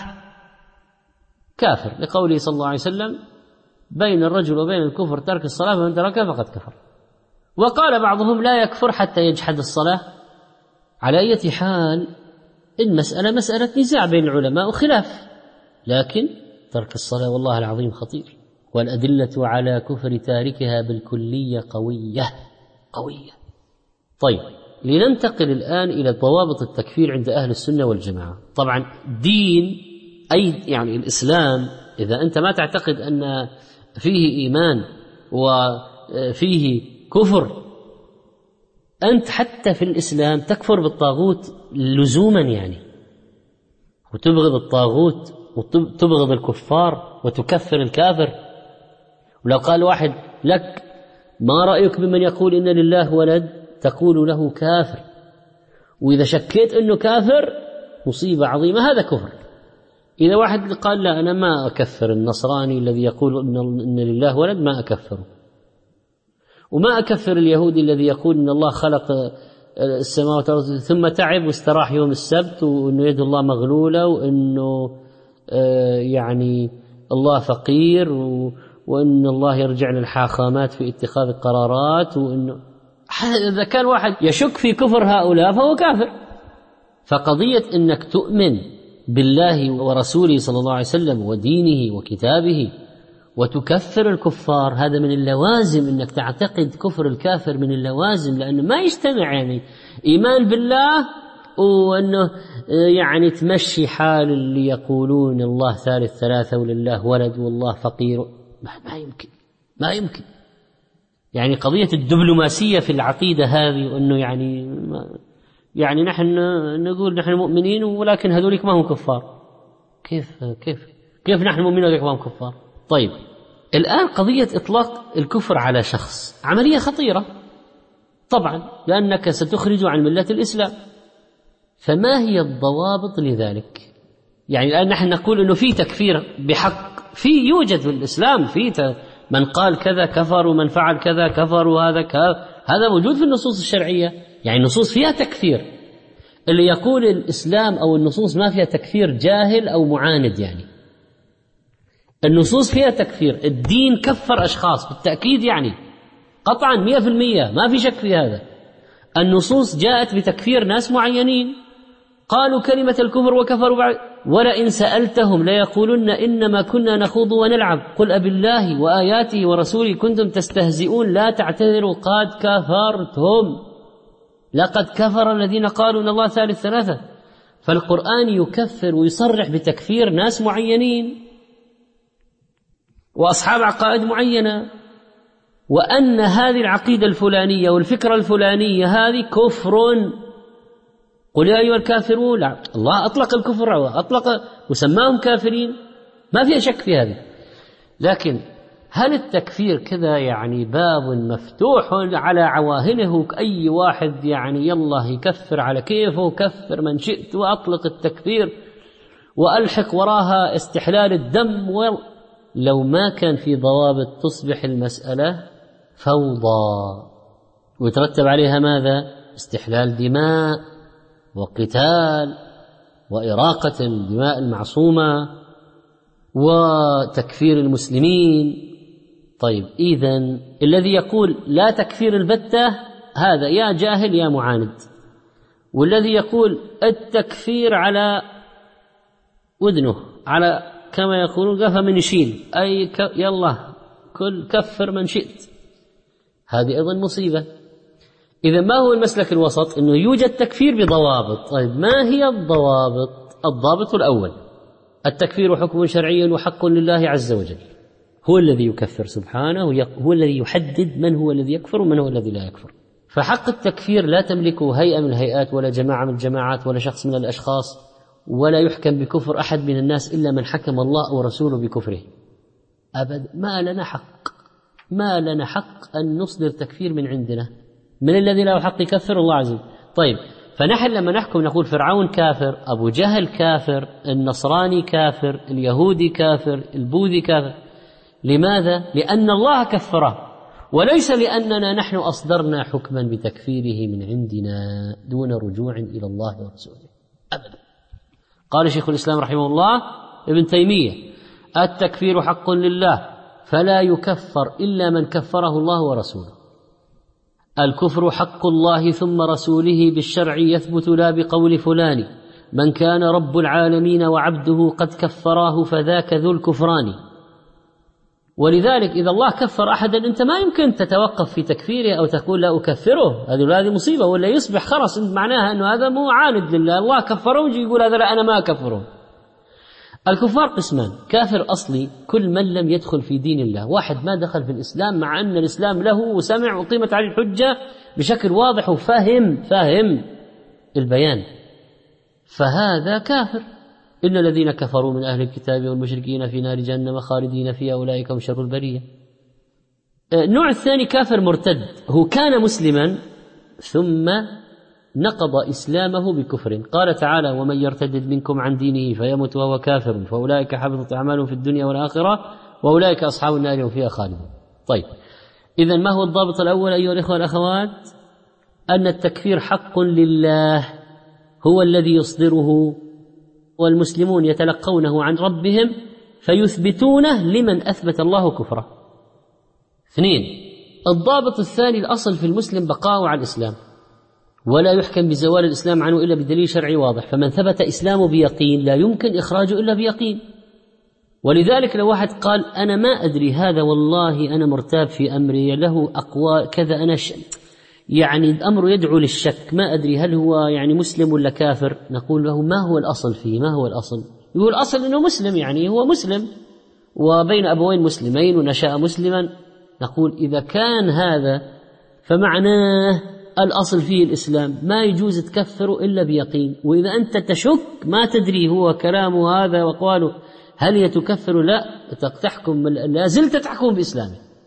كافر، لقوله صلى الله عليه وسلم: بين الرجل وبين الكفر ترك الصلاة فمن تركها فقد كفر. وقال بعضهم لا يكفر حتى يجحد الصلاة. على أي حال المسألة مسألة نزاع بين العلماء وخلاف، لكن ترك الصلاة والله العظيم خطير، والأدلة على كفر تاركها بالكلية قوية. طيب لننتقل الآن إلى ضوابط التكفير عند أهل السنة والجماعة. طبعا دين أي يعني الإسلام، إذا أنت ما تعتقد أن فيه إيمان وفيه كفر، أنت حتى في الإسلام تكفر بالطاغوت لزوما يعني، وتبغض الطاغوت وتبغض الكفار وتكفر الكافر. ولو قال واحد لك ما رأيك بمن يقول إن لله ولد، تقول له كافر، وإذا شكيت أنه كافر مصيبة عظيمة، هذا كفر. إذا واحد قال لا أنا ما أكفر النصراني الذي يقول إن لله ولد، ما أكفره، وما أكفر اليهودي الذي يقول إن الله خلق السماوات والأرض ثم تعب واستراح يوم السبت، وإنه يد الله مغلولة، وإنه يعني الله فقير، وإن الله يرجع للحاخامات في اتخاذ القرارات، وإنه إذا كان واحد يشك في كفر هؤلاء فهو كافر. فقضية إنك تؤمن بالله ورسوله صلى الله عليه وسلم ودينه وكتابه وتكفر الكفار، هذا من اللوازم، إنك تعتقد كفر الكافر من اللوازم، لأنه ما يجتمع يعني إيمان بالله وأنه يعني تمشي حال اللي يقولون الله ثالث ثلاثة ولله ولد والله فقير. ما يمكن يعني قضية الدبلوماسية في العقيدة هذه، وأنه يعني نحن نقول نحن مؤمنين ولكن هذولك ما هم كفار. كيف نحن مؤمنين وهذولك ما هم كفار؟ طيب الآن قضية إطلاق الكفر على شخص عملية خطيرة. طبعا لأنك ستخرج عن ملة الإسلام. فما هي الضوابط لذلك؟ يعني الآن نحن نقول أنه في تكفير بحق، يوجد في الإسلام من قال كذا كفر ومن فعل كذا كفر، هذا موجود في النصوص الشرعية، يعني النصوص فيها تكفير. اللي يقول الإسلام أو النصوص ما فيها تكفير جاهل أو معاند. يعني النصوص فيها تكفير، الدين كفر أشخاص بالتأكيد، يعني قطعا 100% ما في شك في هذا. النصوص جاءت بتكفير ناس معينين قالوا كلمة الكفر وكفروا بعد. ولئن سألتهم ليقولن إنما كنا نخوض ونلعب قل أبالله وآياته ورسوله كنتم تستهزئون لا تعتذروا قد كفرتم لقد كفر الذين قالوا إن الله ثالث ثلاثة. فالقرآن يكفر ويصرح بتكفير ناس معينين وأصحاب عقائد معينة، وأن هذه العقيدة الفلانية والفكرة الفلانية هذه كفر. قل يا أيها الكافرون، الله أطلق الكفر وأطلق وسماهم كافرين، ما في شك في هذا. لكن هل التكفير كذا يعني باب مفتوح على عواهنه، أي واحد يعني يلا يكفر على كيفه، كفر من شئت وأطلق التكفير وألحق وراها استحلال الدم؟ لو ما كان في ضوابط تصبح المسألة فوضى ويترتب عليها ماذا؟ استحلال دماء وقتال وإراقة الدماء المعصومة وتكفير المسلمين. طيب إذن الذي يقول لا تكفير البتة هذا يا جاهل يا معاند، والذي يقول التكفير على وذنه، على كما يقولون قفا من يشيل، أي يلا كل كفر من شئت، هذه أيضا مصيبة. إذا ما هو المسلك الوسط؟ إنه يوجد تكفير بضوابط. طيب ما هي الضوابط؟ الضابط الأول التكفير حكم شرعي وحق لله عز وجل، هو الذي يكفر سبحانه، هو الذي يحدد من هو الذي يكفر ومن هو الذي لا يكفر. فحق التكفير لا تملكه هيئة من الهيئات ولا جماعة من الجماعات ولا شخص من الأشخاص، ولا يحكم بكفر أحد من الناس إلا من حكم الله ورسوله بكفره. أبدا ما لنا حق أن نصدر تكفير من عندنا. من الذي له حق يكفر؟ الله عز وجل. طيب فنحن لما نحكم نقول فرعون كافر، أبو جهل كافر، النصراني كافر، اليهودي كافر، البوذي كافر. لماذا؟ لأن الله كفره، وليس لأننا نحن أصدرنا حكما بتكفيره من عندنا دون رجوع إلى الله ورسوله أبدا. قال شيخ الإسلام رحمه الله ابن تيمية التكفير حق لله فلا يكفر إلا من كفره الله ورسوله. الكفر حق الله ثم رسوله بالشرع يثبت لا بقول فلان، من كان رب العالمين وعبده قد كفراه فذاك ذو الكفران. ولذلك إذا الله كفر أحدا أنت ما يمكن تتوقف في تكفيره أو تقول لا أكفره، هذه مصيبة، ولا يصبح خلاص أنت معناها أنه هذا مو عاند لله، الله كفره ويجي يقول هذا لا أنا ما أكفره. الكفار قسمان: كافر أصلي كل من لم يدخل في دين الله، واحد ما دخل في الإسلام مع أن الإسلام له وسمع وقيمت عليه الحجة بشكل واضح وفهم البيان، فهذا كافر. إن الذين كفروا من أهل الكتاب والمشركين في نار جهنم خالدين فيها أولئك هم شر البرية. النوع الثاني كافر مرتد، هو كان مسلما ثم نقض إسلامه بكفر. قال تعالى: ومن يرتد منكم عن دينه فيمت وهو كافر فأولئك حبطت أعمالهم في الدنيا والآخرة وأولئك أصحاب النار هم فيها خالدون. طيب إذن ما هو الضابط الأول أيها الإخوة والأخوات؟ أن التكفير حق لله، هو الذي يصدره والمسلمون يتلقونه عن ربهم فيثبتونه لمن أثبت الله كفره. 2. الضابط الثاني: الأصل في المسلم بقاؤه على الإسلام، ولا يحكم بزوال الإسلام عنه إلا بدليل شرعي واضح، فمن ثبت إسلامه بيقين لا يمكن إخراجه إلا بيقين. ولذلك لو واحد قال أنا ما أدري هذا والله أنا مرتاب في أمري، له أقوال كذا، أنا يعني الأمر يدعو للشك، ما أدري هل هو يعني مسلم ولا كافر، نقول له ما هو الأصل فيه؟ ما هو الأصل؟ يقول الأصل أنه مسلم، يعني هو مسلم وبين أبوين مسلمين ونشأ مسلما. نقول إذا كان هذا فمعناه الأصل فيه الإسلام، ما يجوز تكفره إلا بيقين. وإذا أنت تشك ما تدري هو كلامه هذا وقواله هل يتكفر لا تحكم، لا زلت تحكم بإسلامه.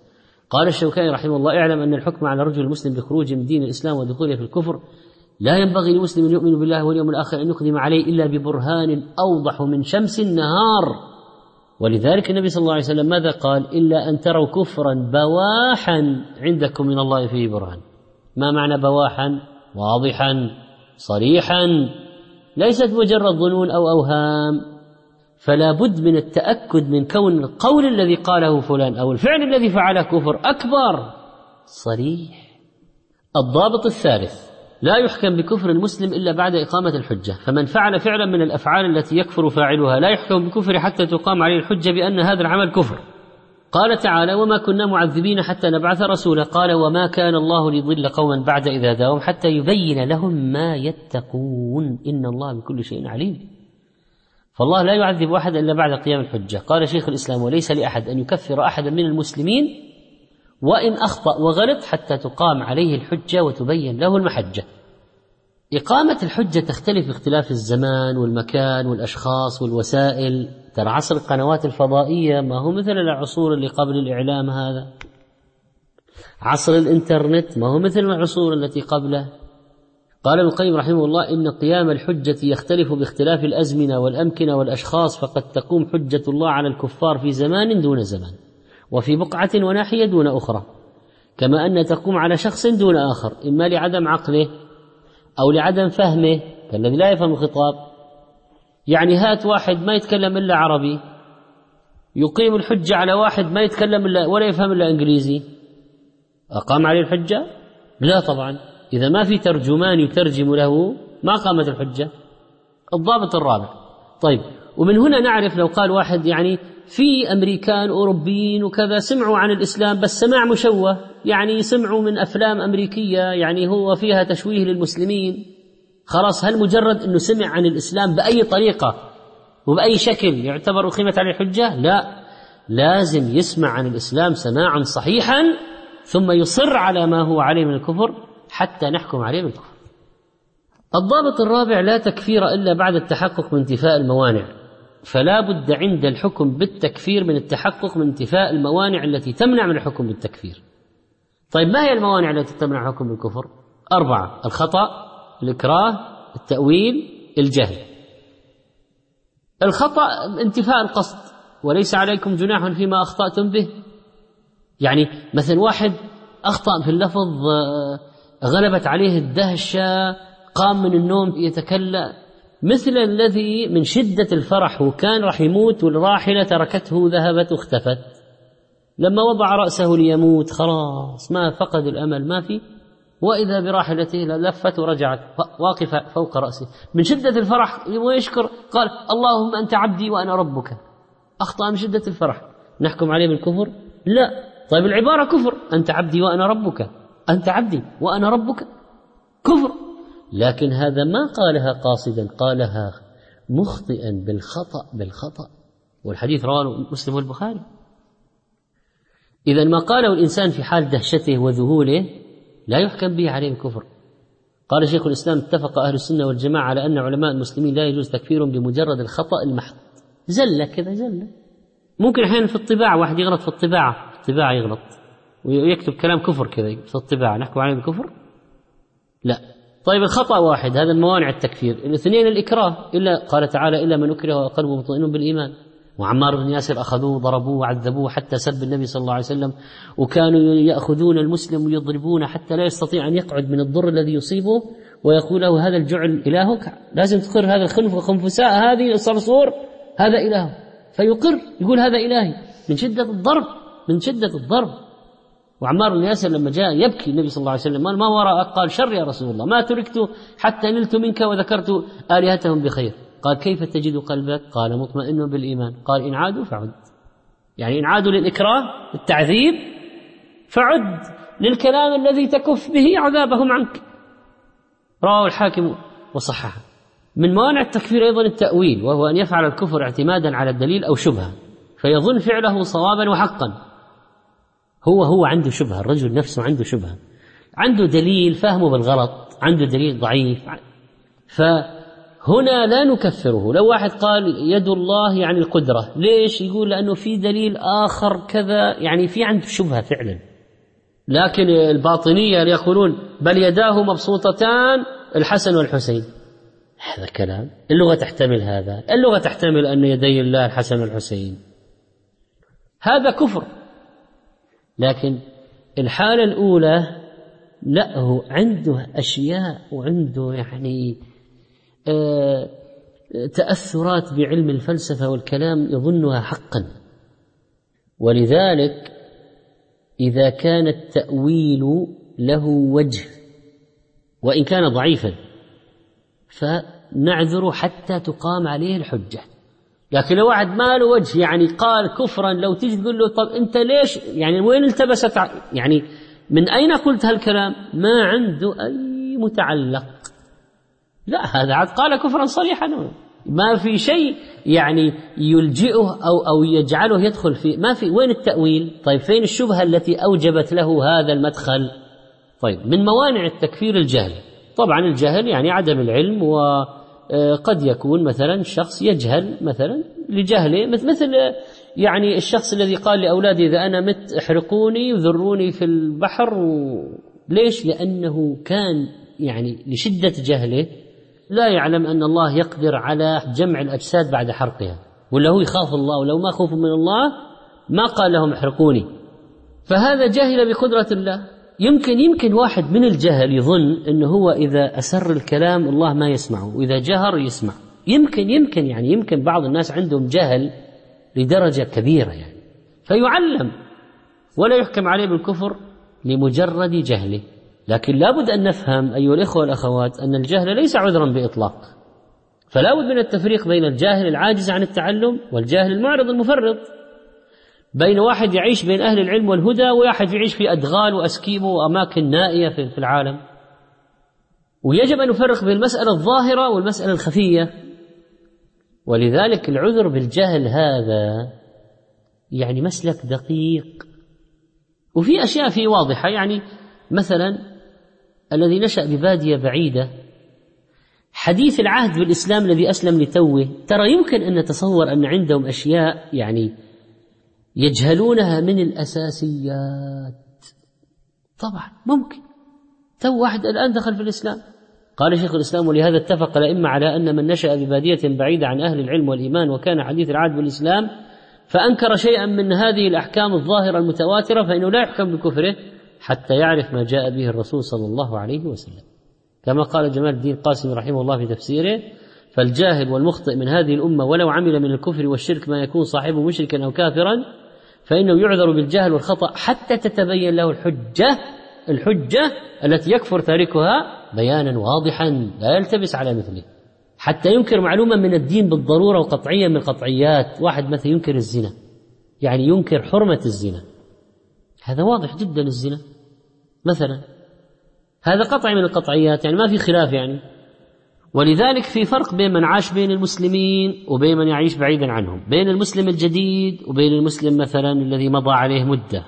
قال الشوكاني رحمه الله: اعلم أن الحكم على الرجل المسلم بخروجه من دين الإسلام ودخوله في الكفر لا ينبغي لمسلم يؤمن بالله واليوم الآخر أن يقدم عليه إلا ببرهان أوضح من شمس النهار. ولذلك النبي صلى الله عليه وسلم ماذا قال؟ إلا أن تروا كفرا بواحا عندكم من الله فيه برهان. ما معنى بواحا؟ واضحا صريحا، ليست مجرد ظنون أو أوهام. فلا بد من التأكد من كون القول الذي قاله فلان أو الفعل الذي فعله كفر أكبر صريح. الضابط الثالث: لا يحكم بكفر المسلم إلا بعد إقامة الحجة. فمن فعل فعلا من الأفعال التي يكفر فاعلها لا يحكم بكفر حتى تقام عليه الحجة بأن هذا العمل كفر. قال تعالى: وما كنا معذبين حتى نبعث رسولا. قال: وما كان الله ليضل قوما بعد إذ هداهم حتى يبين لهم ما يتقون إن الله بكل شيء عليم. فالله لا يعذب أحد إلا بعد قيام الحجة. قال شيخ الإسلام: وليس لأحد أن يكفر أحدا من المسلمين وإن أخطأ وغلط حتى تقام عليه الحجة وتبين له المحجة. إقامة الحجة تختلف باختلاف الزمان والمكان والأشخاص والوسائل. ترى عصر القنوات الفضائية ما هو مثل العصور اللي قبل الإعلام هذا. عصر الإنترنت ما هو مثل العصور التي قبله. قال ابن القيم رحمه الله: إن قيام الحجة يختلف باختلاف الأزمنة والأمكنة والأشخاص، فقد تقوم حجة الله على الكفار في زمان دون زمان، وفي بقعة وناحية دون أخرى، كما أن تقوم على شخص دون آخر، إما لعدم عقله أو لعدم فهمه كالذي لا يفهم الخطاب. يعني هات واحد ما يتكلم إلا عربي يقيم الحجة على واحد ما يتكلم إلا ولا يفهم إلا إنجليزي، أقام عليه الحجة؟ لا طبعا، إذا ما في ترجمان يترجم له ما قامت الحجة. الضابط الرابع: طيب، ومن هنا نعرف لو قال واحد يعني في أمريكان أوروبيين وكذا سمعوا عن الإسلام بس سماع مشوه، يعني سمعوا من أفلام أمريكية يعني هو فيها تشويه للمسلمين، خلاص هل مجرد أنه سمع عن الإسلام بأي طريقة وبأي شكل يعتبر أقيمت عليه الحجة؟ لا، لازم يسمع عن الإسلام سماعا صحيحا ثم يصر على ما هو عليه من الكفر حتى نحكم عليه بالكفر. الضابط الرابع: لا تكفير إلا بعد التحقق من انتفاء الموانع. فلا بد عند الحكم بالتكفير من التحقق من انتفاء الموانع التي تمنع من الحكم بالتكفير. طيب، ما هي الموانع التي تمنع الحكم بالكفر؟ 4: الخطأ، الإكراه، التأويل، الجهل. الخطأ انتفاء القصد: وليس عليكم جناح فيما أخطأتم به. يعني مثلا واحد أخطأ في اللفظ، غلبت عليه الدهشة، قام من النوم يتكلم، مثل الذي من شدة الفرح وكان راح يموت والراحلة تركته ذهبت واختفت، لما وضع رأسه ليموت خلاص ما فقد الأمل ما في، وإذا براحلته لفت ورجعت واقفة فوق رأسه من شدة الفرح ويشكر، قال: اللهم أنت عبدي وأنا ربك. أخطأ من شدة الفرح، نحكم عليه بالكفر؟ لا. طيب، العبارة كفر، أنت عبدي وأنا ربك، أنت عبدي وأنا ربك، كفر. لكن هذا ما قالها قاصدا، قالها مخطئا بالخطأ، والحديث رواه مسلم والبخاري. إذا ما قاله الإنسان في حال دهشته وذهوله لا يحكم به عليه الكفر. قال شيخ الإسلام: اتفق أهل السنة والجماعة على أن علماء المسلمين لا يجوز تكفيرهم بمجرد الخطأ المحض، زلة كذا زلة. ممكن أحيانا في الطباعة واحد يغلط في الطباعة يغلط ويكتب كلام كفر كذا في الطباعة، نحكم عليه بالكفر؟ لا. طيب، الخطأ واحد، هذا الموانع التكفير. الاثنين: الإكراه، إلا قال تعالى: إلا من أكره وقلبه مطمئن بالإيمان. وعمار بن ياسر أخذوه ضربوه وعذبوه حتى سب النبي صلى الله عليه وسلم، وكانوا يأخذون المسلم ويضربونه حتى لا يستطيع أن يقعد من الضر الذي يصيبه، ويقول له: هذا الجعل إلهك، لازم تقر هذا الخنفساء هذه الصرصور هذا إله، فيقر يقول هذا إلهي من شدة الضرب. وعمار بن ياسر لما جاء يبكي النبي صلى الله عليه وسلم: ما وراءك؟ قال: شر يا رسول الله، ما تركت حتى نلت منك وذكرت آلهتهم بخير. قال: كيف تجد قلبك؟ قال: مطمئن بالإيمان. قال: إن عادوا فعد، يعني إن عادوا للإكراه التعذيب فعد للكلام الذي تكف به عذابهم عنك. رواه الحاكم وصححه. من موانع التكفير أيضا التأويل، وهو أن يفعل الكفر اعتمادا على الدليل أو شبهة فيظن فعله صوابا وحقا. هو عنده شبهة، الرجل نفسه عنده شبهة، عنده دليل فهمه بالغلط، عنده دليل ضعيف، فهنا لا نكفره. لو واحد قال يد الله يعني القدرة، ليش؟ يقول لأنه في دليل آخر كذا، يعني في عنده شبهة فعلا، لكن الباطنية يقولون بل يداه مبسوطتان الحسن والحسين، هذا كلام. اللغة تحتمل هذا، اللغة تحتمل أن يدي الله الحسن والحسين، هذا كفر. لكن الحالة الأولى لا، هو عنده أشياء وعنده يعني تأثرات بعلم الفلسفة والكلام يظنها حقا. ولذلك إذا كان التأويل له وجه وإن كان ضعيفا فنعذر حتى تقام عليه الحجة. لكن لو واحد ما له وجه يعني قال كفرا، لو تيجي تقول له طب أنت ليش يعني وين التبست يعني من أين قلت هالكلام، ما عنده أي متعلق، لا هذا عاد قال كفرا صريحا، ما في شيء يعني يلجئه أو يجعله يدخل في، ما في. وين التأويل؟ طيب فين الشبهة التي أوجبت له هذا المدخل؟ طيب من موانع التكفير الجهل. طبعا الجهل يعني عدم العلم، وقد يكون مثلا شخص يجهل مثلا لجهله، مثل يعني الشخص الذي قال لأولادي إذا أنا مت احرقوني وذروني في البحر. ليش؟ لأنه كان يعني لشدة جهله لا يعلم أن الله يقدر على جمع الأجساد بعد حرقها، ولا هو يخاف الله، ولو ما خوف من الله ما قال لهم احرقوني. فهذا جاهل بقدرة الله. يمكن واحد من الجهل يظن أنه هو إذا أسر الكلام الله ما يسمعه، وإذا جهر يسمع. يمكن بعض الناس عندهم جهل لدرجة كبيرة يعني، فيعلم ولا يحكم عليه بالكفر لمجرد جهله. لكن لابد أن نفهم أيها الإخوة والأخوات أن الجهل ليس عذرا بإطلاق، فلا بد من التفريق بين الجاهل العاجز عن التعلم والجاهل المعرض المفرط، بين واحد يعيش بين أهل العلم والهدى وواحد يعيش في أدغال وأسكيم وأماكن نائية في العالم. ويجب أن نفرق بين المسألة الظاهرة والمسألة الخفية. ولذلك العذر بالجهل هذا يعني مسلك دقيق، وفي أشياء فيه واضحة. يعني مثلا الذي نشأ ببادية بعيدة حديث العهد بالإسلام الذي أسلم لتوه، ترى يمكن أن نتصور أن عندهم أشياء يعني يجهلونها من الأساسيات. طبعا ممكن تو واحد الآن دخل في الإسلام. قال شيخ الإسلام ولهذا اتفق الأئمة على أن من نشأ ببادية بعيدة عن أهل العلم والإيمان وكان حديث العهد بالإسلام فأنكر شيئا من هذه الأحكام الظاهرة المتواترة فإنه لا يحكم بكفره حتى يعرف ما جاء به الرسول صلى الله عليه وسلم. كما قال جمال الدين قاسم رحمه الله في تفسيره: فالجاهل والمخطئ من هذه الأمة ولو عمل من الكفر والشرك ما يكون صاحبه مشركا أو كافرا فإنه يعذر بالجهل والخطأ حتى تتبين له الحجة التي يكفر تاركها بيانا واضحا لا يلتبس على مثله، حتى ينكر معلومة من الدين بالضرورة وقطعية من القطعيات. واحد مثلا ينكر الزنا، يعني ينكر حرمة الزنا، هذا واضح جدا الزنا مثلا، هذا قطعي من القطعيات، يعني ما في خلاف يعني. ولذلك في فرق بين من عاش بين المسلمين وبين من يعيش بعيدا عنهم، بين المسلم الجديد وبين المسلم مثلا الذي مضى عليه مدة،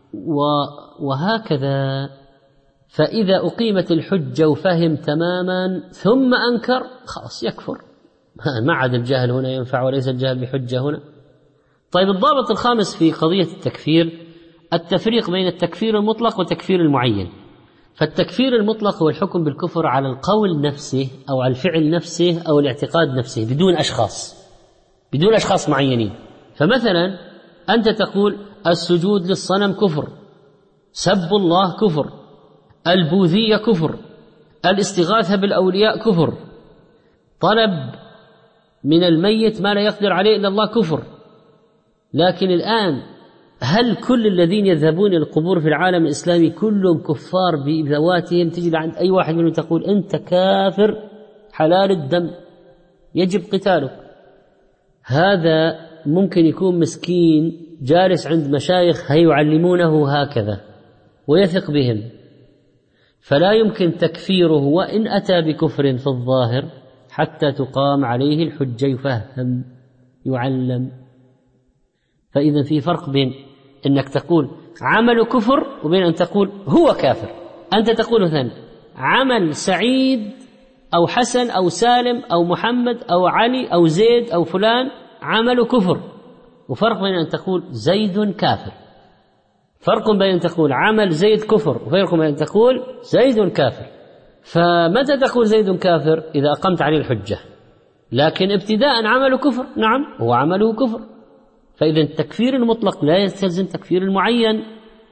وهكذا. فإذا أقيمت الحجة وفهم تماما ثم أنكر خلاص يكفر، ما عاد الجهل هنا ينفع وليس الجهل بحجة هنا. طيب الضابط الخامس في قضية التكفير التفريق بين التكفير المطلق والتكفير المعين. فالتكفير المطلق هو الحكم بالكفر على القول نفسه أو على الفعل نفسه أو الاعتقاد نفسه بدون أشخاص معينين. فمثلا أنت تقول السجود للصنم كفر، سب الله كفر، البوذية كفر، الاستغاثة بالأولياء كفر، طلب من الميت ما لا يقدر عليه إلا الله كفر. لكن الآن هل كل الذين يذهبون إلى القبور في العالم الإسلامي كلهم كفار بذواتهم؟ تجد عند أي واحد منهم تقول أنت كافر حلال الدم يجب قتالك. هذا ممكن يكون مسكين جالس عند مشايخ هيعلمونه هكذا ويثق بهم، فلا يمكن تكفيره وإن أتى بكفر في الظاهر حتى تقام عليه الحجة، يفهم يعلم. فإذا في فرق بين أنك تقول عمل كفر وبين أن تقول هو كافر. أنت تقول مثلا عمل سعيد أو حسن أو سالم أو محمد أو علي أو زيد أو فلان عمل كفر، وفرق بين أن تقول زيد كافر. فرق بين أن تقول عمل زيد كفر وفرق بين أن تقول زيد كافر. فمتى تقول زيد كافر؟ إذا أقمت عليه الحجة، لكن ابتداء عمله كفر، نعم هو عمله كفر. فإذا التكفير المطلق لا يستلزم تكفير المعين،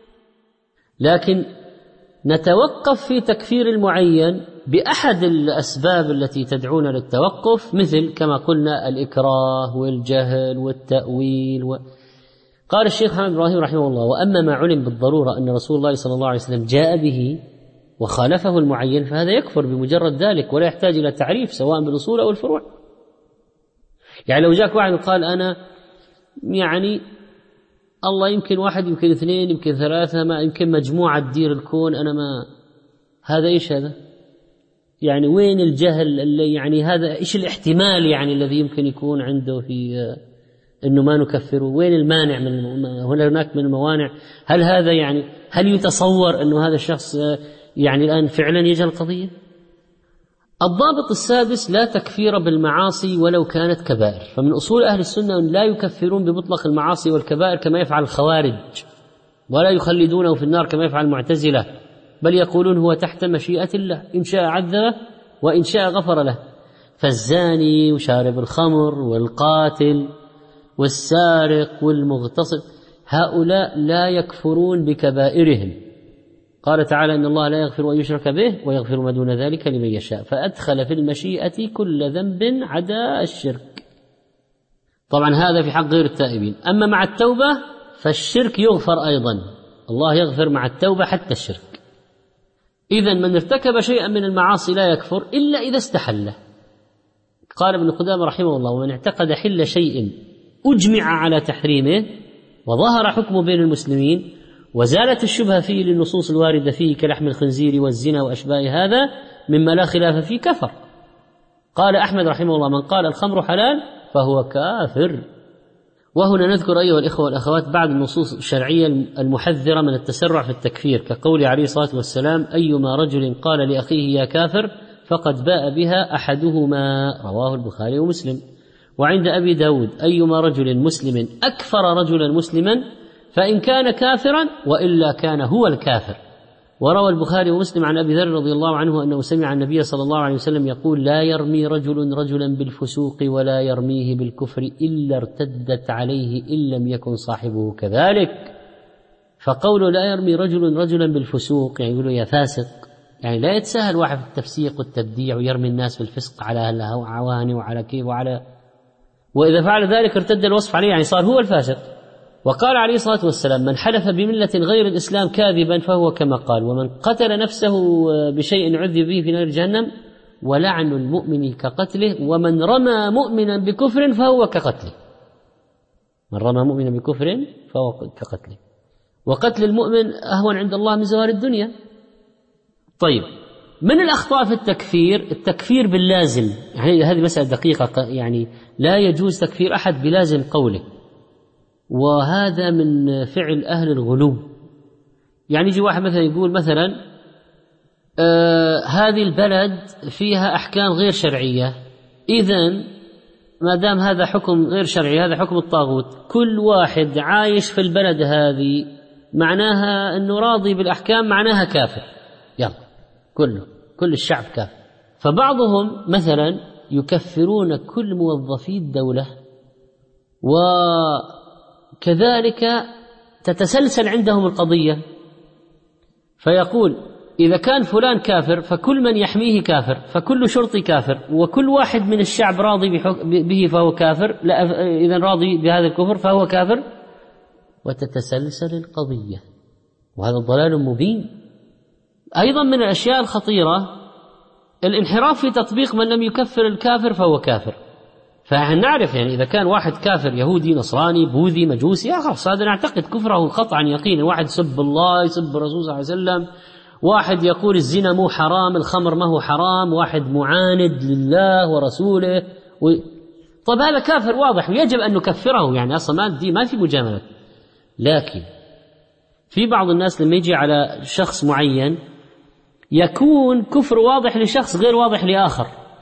لكن نتوقف في تكفير المعين بأحد الأسباب التي تدعونا للتوقف، مثل كما قلنا الإكراه والجهل والتأويل قال الشيخ محمد إبراهيم رحمه الله: وأما ما علم بالضرورة أن رسول الله صلى الله عليه وسلم جاء به وخالفه المعين فهذا يكفر بمجرد ذلك ولا يحتاج إلى تعريف سواء بالأصول أو الفروع. يعني لو جاك واحد وقال أنا يعني الله يمكن واحد يمكن اثنين يمكن ثلاثة ما يمكن مجموعة تدير الكون، أنا ما هذا إيش هذا؟ يعني وين الجهل اللي يعني هذا إيش الاحتمال يعني الذي يمكن يكون عنده في إنه ما نكفره؟ وين المانع من هناك من الموانع؟ هل هذا يعني هل يتصور إنه هذا الشخص يعني الآن فعلا يجهل القضية؟ الضابط السادس: لا تكفير بالمعاصي ولو كانت كبائر. فمن أصول أهل السنة لا يكفرون بمطلق المعاصي والكبائر كما يفعل الخوارج، ولا يخلدونه في النار كما يفعل المعتزلة، بل يقولون هو تحت مشيئة الله، إن شاء عذبه وإن شاء غفر له. فالزاني وشارب الخمر والقاتل والسارق والمغتصب هؤلاء لا يكفرون بكبائرهم. قال تعالى: إن الله لا يغفر أن يشرك به ويغفر ما دون ذلك لمن يشاء، فأدخل في المشيئة كل ذنب عدا الشرك. طبعا هذا في حق غير التائبين. أما مع التوبة فالشرك يغفر أيضا، الله يغفر مع التوبة حتى الشرك. إذن من ارتكب شيئا من المعاصي لا يكفر إلا إذا استحله. قال ابن قدامة رحمه الله: ومن اعتقد حل شيء أجمع على تحريمه وظهر حكمه بين المسلمين وزالت الشبهة فيه للنصوص الواردة فيه كلحم الخنزير والزنا وأشباه هذا مما لا خلاف فيه كفر. قال أحمد رحمه الله: من قال الخمر حلال فهو كافر. وهنا نذكر أيها الإخوة والأخوات بعض النصوص الشرعية المحذرة من التسرع في التكفير، كقول عليه الصلاة والسلام: أيما رجل قال لأخيه يا كافر فقد باء بها أحدهما، رواه البخاري ومسلم. وعند أبي داود: أيما رجل مسلم أكفر رجلا مسلما فإن كان كافرا وإلا كان هو الكافر. وروى البخاري ومسلم عن أبي ذر رضي الله عنه أنه سمع النبي صلى الله عليه وسلم يقول: لا يرمي رجل رجلا بالفسوق ولا يرميه بالكفر إلا ارتدت عليه إن لم يكن صاحبه كذلك. فقوله لا يرمي رجل رجلا بالفسوق يعني يقولوا يا فاسق، يعني لا يتساهل واحد في التفسيق والتبديع ويرمي الناس بالفسق على العواني وعلى كيف وعلى، وإذا فعل ذلك ارتد الوصف عليه يعني صار هو الفاسق. وقال عليه الصلاة والسلام: من حلف بملة غير الإسلام كاذبا فهو كما قال، ومن قتل نفسه بشيء عذب به في نار جهنم، ولعن المؤمن كقتله، ومن رمى مؤمنا بكفر فهو كقتله. من رمى مؤمنا بكفر فهو كقتله، وقتل المؤمن أهون عند الله من زوال الدنيا. طيب، من الأخطاء في التكفير باللازم، يعني هذه مسألة دقيقة، يعني لا يجوز تكفير أحد بلازم قوله، وهذا من فعل أهل الغلو. يعني يجي واحد مثلا يقول مثلا هذه البلد فيها أحكام غير شرعية، إذن ما دام هذا حكم غير شرعي هذا حكم الطاغوت، كل واحد عايش في البلد هذه معناها أنه راضي بالأحكام، معناها كافر، يلا كل الشعب كافر. فبعضهم مثلا يكفرون كل موظفي الدولة، وكذلك تتسلسل عندهم القضية، فيقول إذا كان فلان كافر فكل من يحميه كافر، فكل شرطي كافر، وكل واحد من الشعب راضي به فهو كافر، إذا راضي بهذا الكفر فهو كافر، وتتسلسل القضية، وهذا ضلال مبين. أيضا من الأشياء الخطيرة الانحراف في تطبيق من لم يكفر الكافر فهو كافر. فنعرف يعني إذا كان واحد كافر يهودي نصراني بوذي مجوسي خلاص هذا نعتقد كفره قطعا يقينا. واحد يسب الله يسب الرسول صلى الله عليه وسلم، واحد يقول الزنا مو حرام الخمر ما هو حرام، واحد معاند لله ورسوله طب هذا كافر واضح ويجب أن نكفره، يعني أصلا ما في مجاملة. لكن في بعض الناس لما يجي على شخص معين يكون كفر واضح لشخص غير واضح لآخر.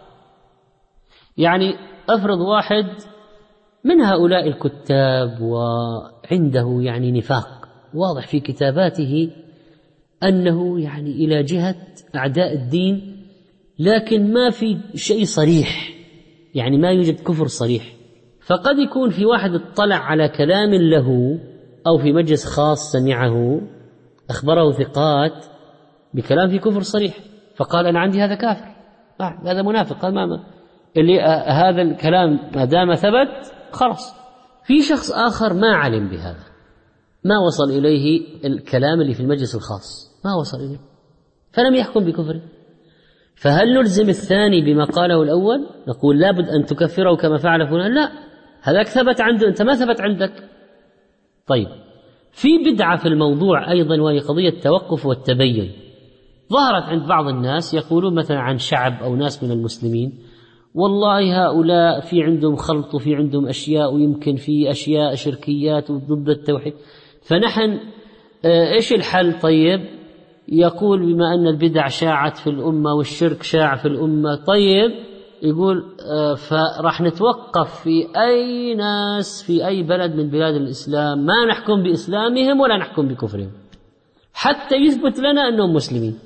يعني أفرض واحد من هؤلاء الكتاب وعنده يعني نفاق واضح في كتاباته أنه يعني إلى جهة أعداء الدين، لكن ما في شيء صريح، يعني ما يوجد كفر صريح. فقد يكون في واحد اطلع على كلام له أو في مجلس خاص سمعه أخبره ثقات بكلام في كفر صريح، فقال أنا عندي هذا كافر، هذا منافق، قال ما اللي هذا الكلام ما دام ثبت خلاص. في شخص آخر ما علم بهذا، ما وصل إليه الكلام اللي في المجلس الخاص، ما وصل إليه فلم يحكم بكفره، فهل نلزم الثاني بما قاله الأول؟ نقول لابد أن تكفره كما فعل فلان؟ لا، هذاك ثبت عنده، أنت ما ثبت عندك. طيب، في بدعة في الموضوع أيضا، وهي قضية التوقف والتبين. ظهرت عند بعض الناس يقولون مثلا عن شعب أو ناس من المسلمين والله هؤلاء في عندهم خلط وفي عندهم أشياء، ويمكن في أشياء شركيات وضد التوحيد، فنحن إيش الحل؟ طيب، يقول بما أن البدع شاعت في الأمة والشرك شاع في الأمة، طيب يقول فراح نتوقف في أي ناس في أي بلد من بلاد الإسلام، ما نحكم بإسلامهم ولا نحكم بكفرهم حتى يثبت لنا أنهم مسلمين.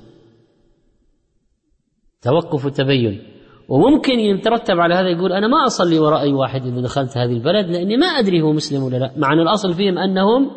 توقف وتبين. وممكن يترتب على هذا يقول أنا ما أصلي وراء أي واحد إذا دخلت هذه البلد لأني ما أدري هو مسلم ولا لا، مع أن الأصل فيهم أنهم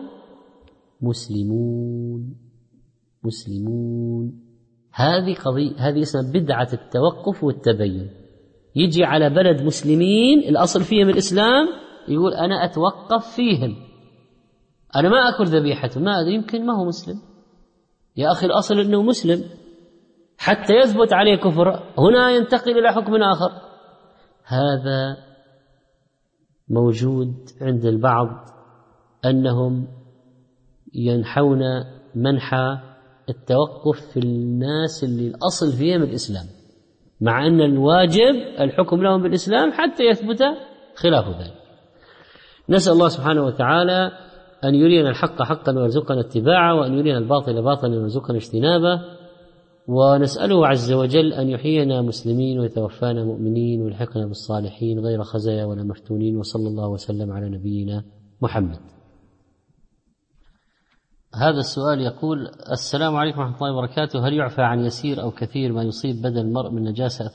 مسلمون. هذه قضية، هذه اسمها بدعة التوقف والتبين. يجي على بلد مسلمين الأصل فيهم الإسلام، يقول أنا أتوقف فيهم، أنا ما أكل ذبيحته، ما أدري يمكن ما هو مسلم. يا أخي الأصل أنه مسلم حتى يثبت عليه كفر، هنا ينتقل إلى حكم آخر. هذا موجود عند البعض، أنهم ينحون منحى التوقف في الناس اللي الأصل فيهم الإسلام، مع أن الواجب الحكم لهم بالإسلام حتى يثبت خلاف ذلك. نسأل الله سبحانه وتعالى أن يرينا الحق حقا ويرزقنا اتباعه، وأن يرينا الباطل باطلا ويرزقنا اجتنابه، ونسأله عز وجل أن يحيينا مسلمين ويتوفانا مؤمنين ويلحقنا بالصالحين غير خزايا ولا مفتونين، وصلى الله وسلم على نبينا محمد. هذا السؤال يقول: السلام عليكم ورحمة الله وبركاته، هل يعفى عن يسير أو كثير ما يصيب بدن المرء من نجاسة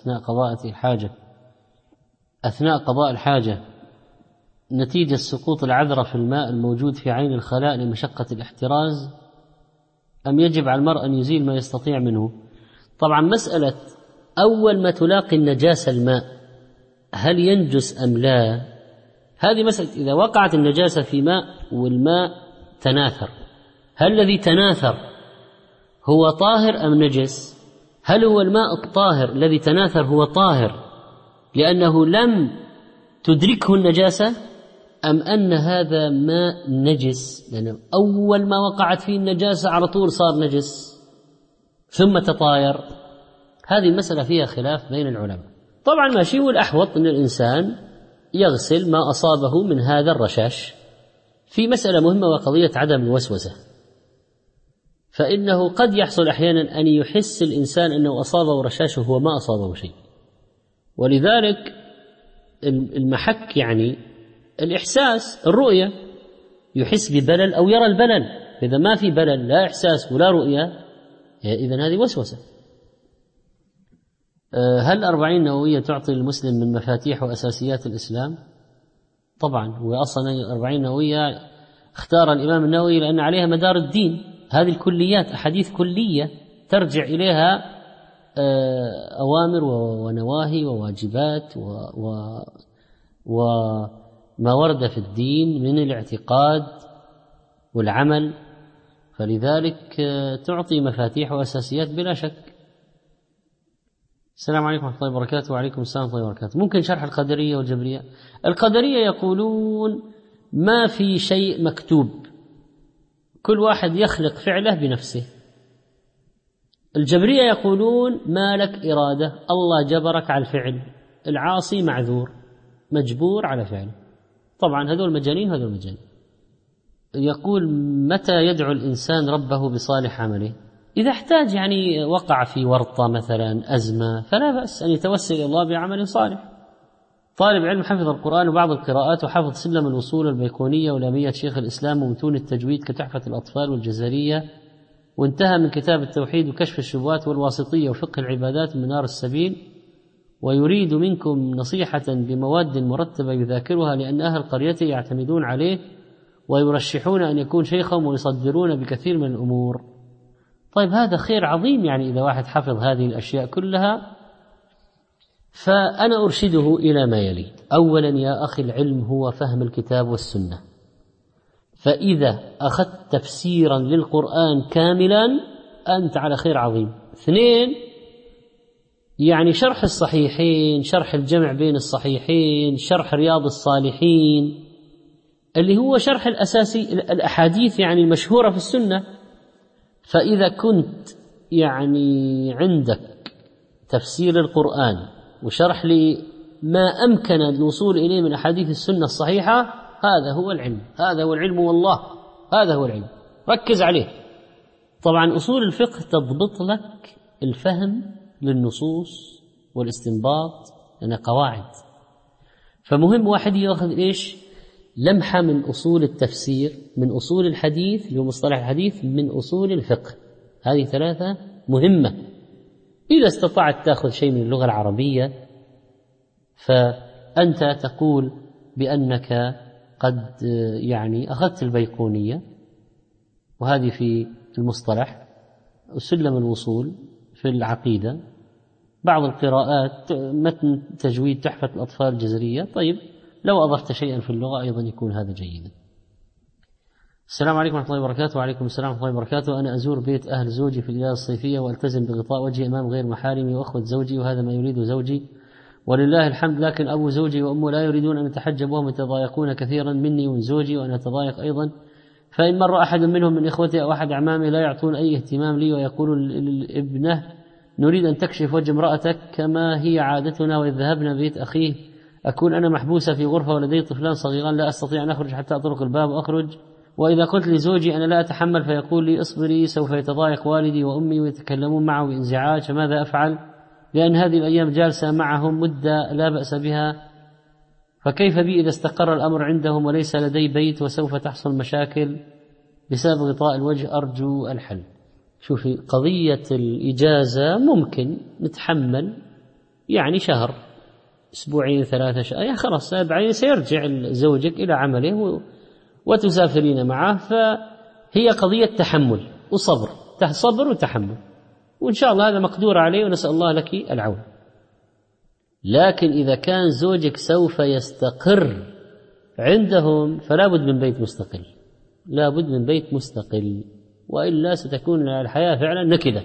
أثناء قضاء الحاجة نتيجة سقوط العذرة في الماء الموجود في عين الخلاء لمشقة الاحتراز، أم يجب على المرء أن يزيل ما يستطيع منه؟ طبعا مسألة أول ما تلاقي النجاسة الماء هل ينجس أم لا، هذه مسألة. إذا وقعت النجاسة في ماء والماء تناثر، هل الذي تناثر هو طاهر أم نجس؟ هل هو الماء الطاهر الذي تناثر هو طاهر لأنه لم تدركه النجاسة، أم أن هذا ماء نجس لأنه أول ما وقعت فيه النجاسة على طول صار نجس ثم تطاير؟ هذه المسألة فيها خلاف بين العلماء. طبعا ماشي، والأحوط أن الإنسان يغسل ما أصابه من هذا الرشاش. في مسألة مهمة وقضية عدم الوسوسة، فإنه قد يحصل أحيانا أن يحس الإنسان أنه أصابه رشاش وهو ما أصابه شيء، ولذلك المحك يعني الإحساس، الرؤية، يحس ببلل أو يرى البلل. إذا ما في بلل، لا إحساس ولا رؤية، إذن هذه وسوسة. هل 40 نووية تعطي المسلم من مفاتيح وأساسيات الإسلام؟ طبعا، هو أصلا 40 نووية اختار الإمام النووي لأن عليها مدار الدين. هذه الكليات أحاديث كلية ترجع إليها أوامر ونواهي وواجبات وما ورد في الدين من الاعتقاد والعمل، فلذلك تعطي مفاتيح وأساسيات بلا شك. السلام عليكم ورحمة الله وبركاته. وعليكم السلام ورحمة الله وبركاته. ممكن شرح القدرية والجبرية؟ القدرية يقولون ما في شيء مكتوب، كل واحد يخلق فعله بنفسه. الجبرية يقولون ما لك إرادة، الله جبرك على الفعل، العاصي معذور مجبور على فعله. طبعا هذول مجانين وهذول مجانين. يقول متى يدعو الإنسان ربه بصالح عمله؟ إذا احتاج، يعني وقع في ورطة مثلا، أزمة، فلا بأس أن يتوسل إلى الله بعمل صالح. طالب علم حفظ القرآن وبعض القراءات وحفظ سلم الوصول البيقونية ولامية شيخ الإسلام ومتون التجويد كتحفة الأطفال والجزرية، وانتهى من كتاب التوحيد وكشف الشبهات والواسطية وفقه العبادات منار السبيل، ويريد منكم نصيحة بمواد مرتبة يذاكرها لأن أهل قريته يعتمدون عليه ويرشحون أن يكون شيخهم ويصدرون بكثير من الأمور. طيب هذا خير عظيم، يعني إذا واحد حفظ هذه الأشياء كلها. فأنا أرشده إلى ما يلي: أولا يا أخي، العلم هو فهم الكتاب والسنة، فإذا أخذت تفسيرا للقرآن كاملا أنت على خير عظيم. اثنين، يعني شرح الصحيحين، شرح الجمع بين الصحيحين، شرح رياض الصالحين اللي هو شرح الأساسي الأحاديث يعني المشهورة في السنة. فإذا كنت يعني عندك تفسير القرآن وشرح لما أمكن الوصول إليه من أحاديث السنة الصحيحة، هذا هو العلم، هذا هو العلم والله، هذا هو العلم، ركز عليه. طبعا أصول الفقه تضبط لك الفهم للنصوص والاستنباط لأنها قواعد، فمهم واحد يأخذ إيش؟ لمحة من أصول التفسير، من أصول الحديث اللي هو مصطلح الحديث، من أصول الفقه. هذه ثلاثة مهمة. إذا استطعت تأخذ شيء من اللغة العربية فأنت تقول بأنك قد يعني أخذت البيقونية، وهذه في المصطلح، وسلم الوصول في العقيدة، بعض القراءات متن تجويد تحفة الأطفال الجزرية. طيب لو أضفت شيئا في اللغة أيضا يكون هذا جيدا. السلام عليكم ورحمة الله وبركاته. وعليكم السلام ورحمة الله وبركاته. أنا أزور بيت أهل زوجي في الإجازة الصيفية وألتزم بغطاء وجهي أمام غير محارمي وأخوة زوجي، وهذا ما يريد زوجي ولله الحمد، لكن أبو زوجي وأمه لا يريدون أن أتحجب وهم يتضايقون كثيرا مني ومن زوجي وأنا أتضايق أيضا. فإن مر أحد منهم من إخوتي أو أحد أعمامي لا يعطون أي اهتمام لي، ويقولون للابنة نريد أن تكشف وجه امرأتك كما هي عادتنا، وإذ ذهبنا بيت أخيه أكون أنا محبوسة في غرفة ولدي طفلان صغيران لا أستطيع أن أخرج حتى أطرق الباب وأخرج، وإذا قلت لزوجي أنا لا أتحمل فيقول لي اصبري سوف يتضايق والدي وأمي ويتكلمون معه بانزعاج، فماذا أفعل؟ لأن هذه الأيام جالسة معهم مدة لا بأس بها، فكيف بي إذا استقر الأمر عندهم وليس لدي بيت وسوف تحصل مشاكل بسبب غطاء الوجه؟ أرجو الحل. شوفي، قضية الإجازة ممكن نتحمل يعني شهر، أسبوعين، 3 شهور، يعني خلاص بعدين سيرجع زوجك إلى عمله وتسافرين معه، فهي قضية تحمل وصبر، صبر وتحمل، وإن شاء الله هذا مقدور عليه ونسأل الله لك العون. لكن إذا كان زوجك سوف يستقر عندهم فلا بد من بيت مستقل، لا بد من بيت مستقل، وإلا ستكون الحياة فعلا نكدة.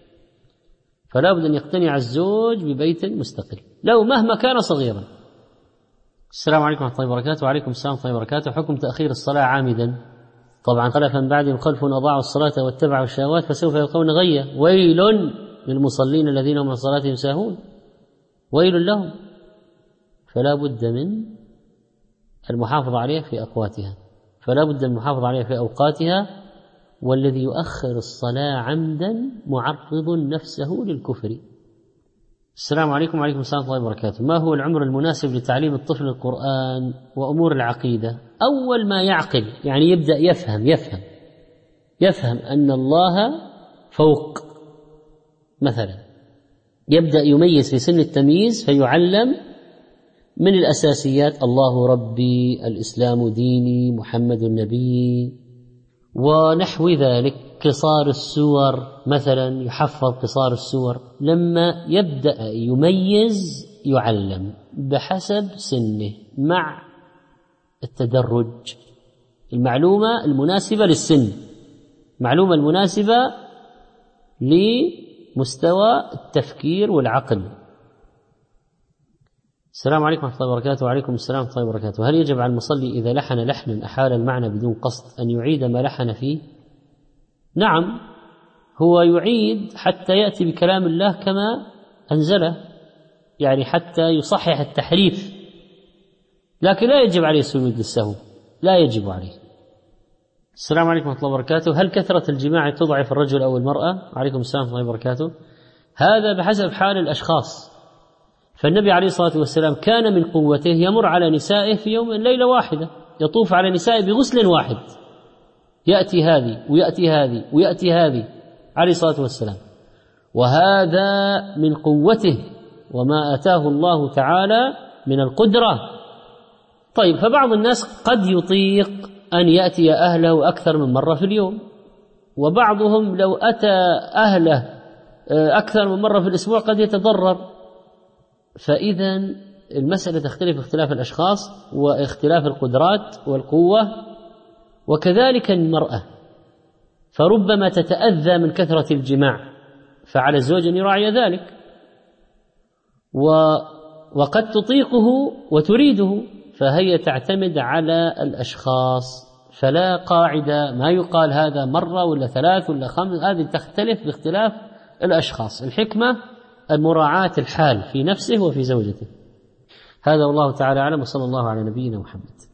فلا بد أن يقتنع الزوج ببيت مستقل لو مهما كان صغيرا. السلام عليكم ورحمة الله وبركاته. وعليكم السلام ورحمة الله وبركاته. حكم تأخير الصلاة عامدا. طبعا خلفا بعدهم خلف أضاعوا الصلاة واتبعوا الشهوات فسوف يلقون غيا، ويل للمصلين الذين هم عن صلاتهم ساهون، ويل لهم. فلا بد من المحافظة عليها في أقواتها، فلا بد من المحافظة عليها في أوقاتها، والذي يؤخر الصلاة عمدا معرض نفسه للكفر. السلام عليكم وعليكم السلام ورحمة الله وبركاته. ما هو العمر المناسب لتعليم الطفل القرآن وأمور العقيدة؟ أول ما يعقل، يعني يبدأ يفهم أن الله فوق مثلا، يبدأ يميز في سن التمييز، فيعلم من الأساسيات: الله ربي، الإسلام ديني، محمد نبي، ونحو ذلك. قصار السور مثلا، يحفظ قصار السور. لما يبدأ يميز يعلم بحسب سنه مع التدرج، المعلومة المناسبة للسن، معلومة المناسبة لمستوى التفكير والعقل. السلام عليكم ورحمة الله وبركاته. وعليكم السلام ورحمة الله وبركاته. هل يجب على المصلي إذا لحن لحنا أحال المعنى بدون قصد أن يعيد ما لحن فيه؟ نعم، هو يعيد حتى يأتي بكلام الله كما أنزله، يعني حتى يصحح التحريف، لكن لا يجب عليه سجود للسهو، لا يجب عليه. السلام عليكم ورحمة الله وبركاته. هل كثرة الجماع تضعف الرجل أو المرأة؟ وعليكم السلام ورحمة الله وبركاته. هذا بحسب حال الأشخاص، فالنبي عليه الصلاة والسلام كان من قوته يمر على نسائه في يوم ليلة واحدة، يطوف على نسائه بغسل واحد، يأتي هذه ويأتي هذه ويأتي هذه عليه الصلاة والسلام، وهذا من قوته وما آتاه الله تعالى من القدرة. طيب، فبعض الناس قد يطيق أن يأتي أهله أكثر من مرة في اليوم، وبعضهم لو أتى أهله أكثر من مرة في الأسبوع قد يتضرر. فإذا المسألة تختلف اختلاف الأشخاص واختلاف القدرات والقوة، وكذلك المرأة، فربما تتأذى من كثرة الجماع، فعلى الزوج أن يراعي ذلك، وقد تطيقه وتريده، فهي تعتمد على الأشخاص، فلا قاعدة ما يقال هذا مرة ولا 3 ولا 5، هذه تختلف باختلاف الأشخاص. الحكمة مراعاة الحال في نفسه وفي زوجته. هذا والله تعالى أعلم، وصلى الله على نبينا محمد.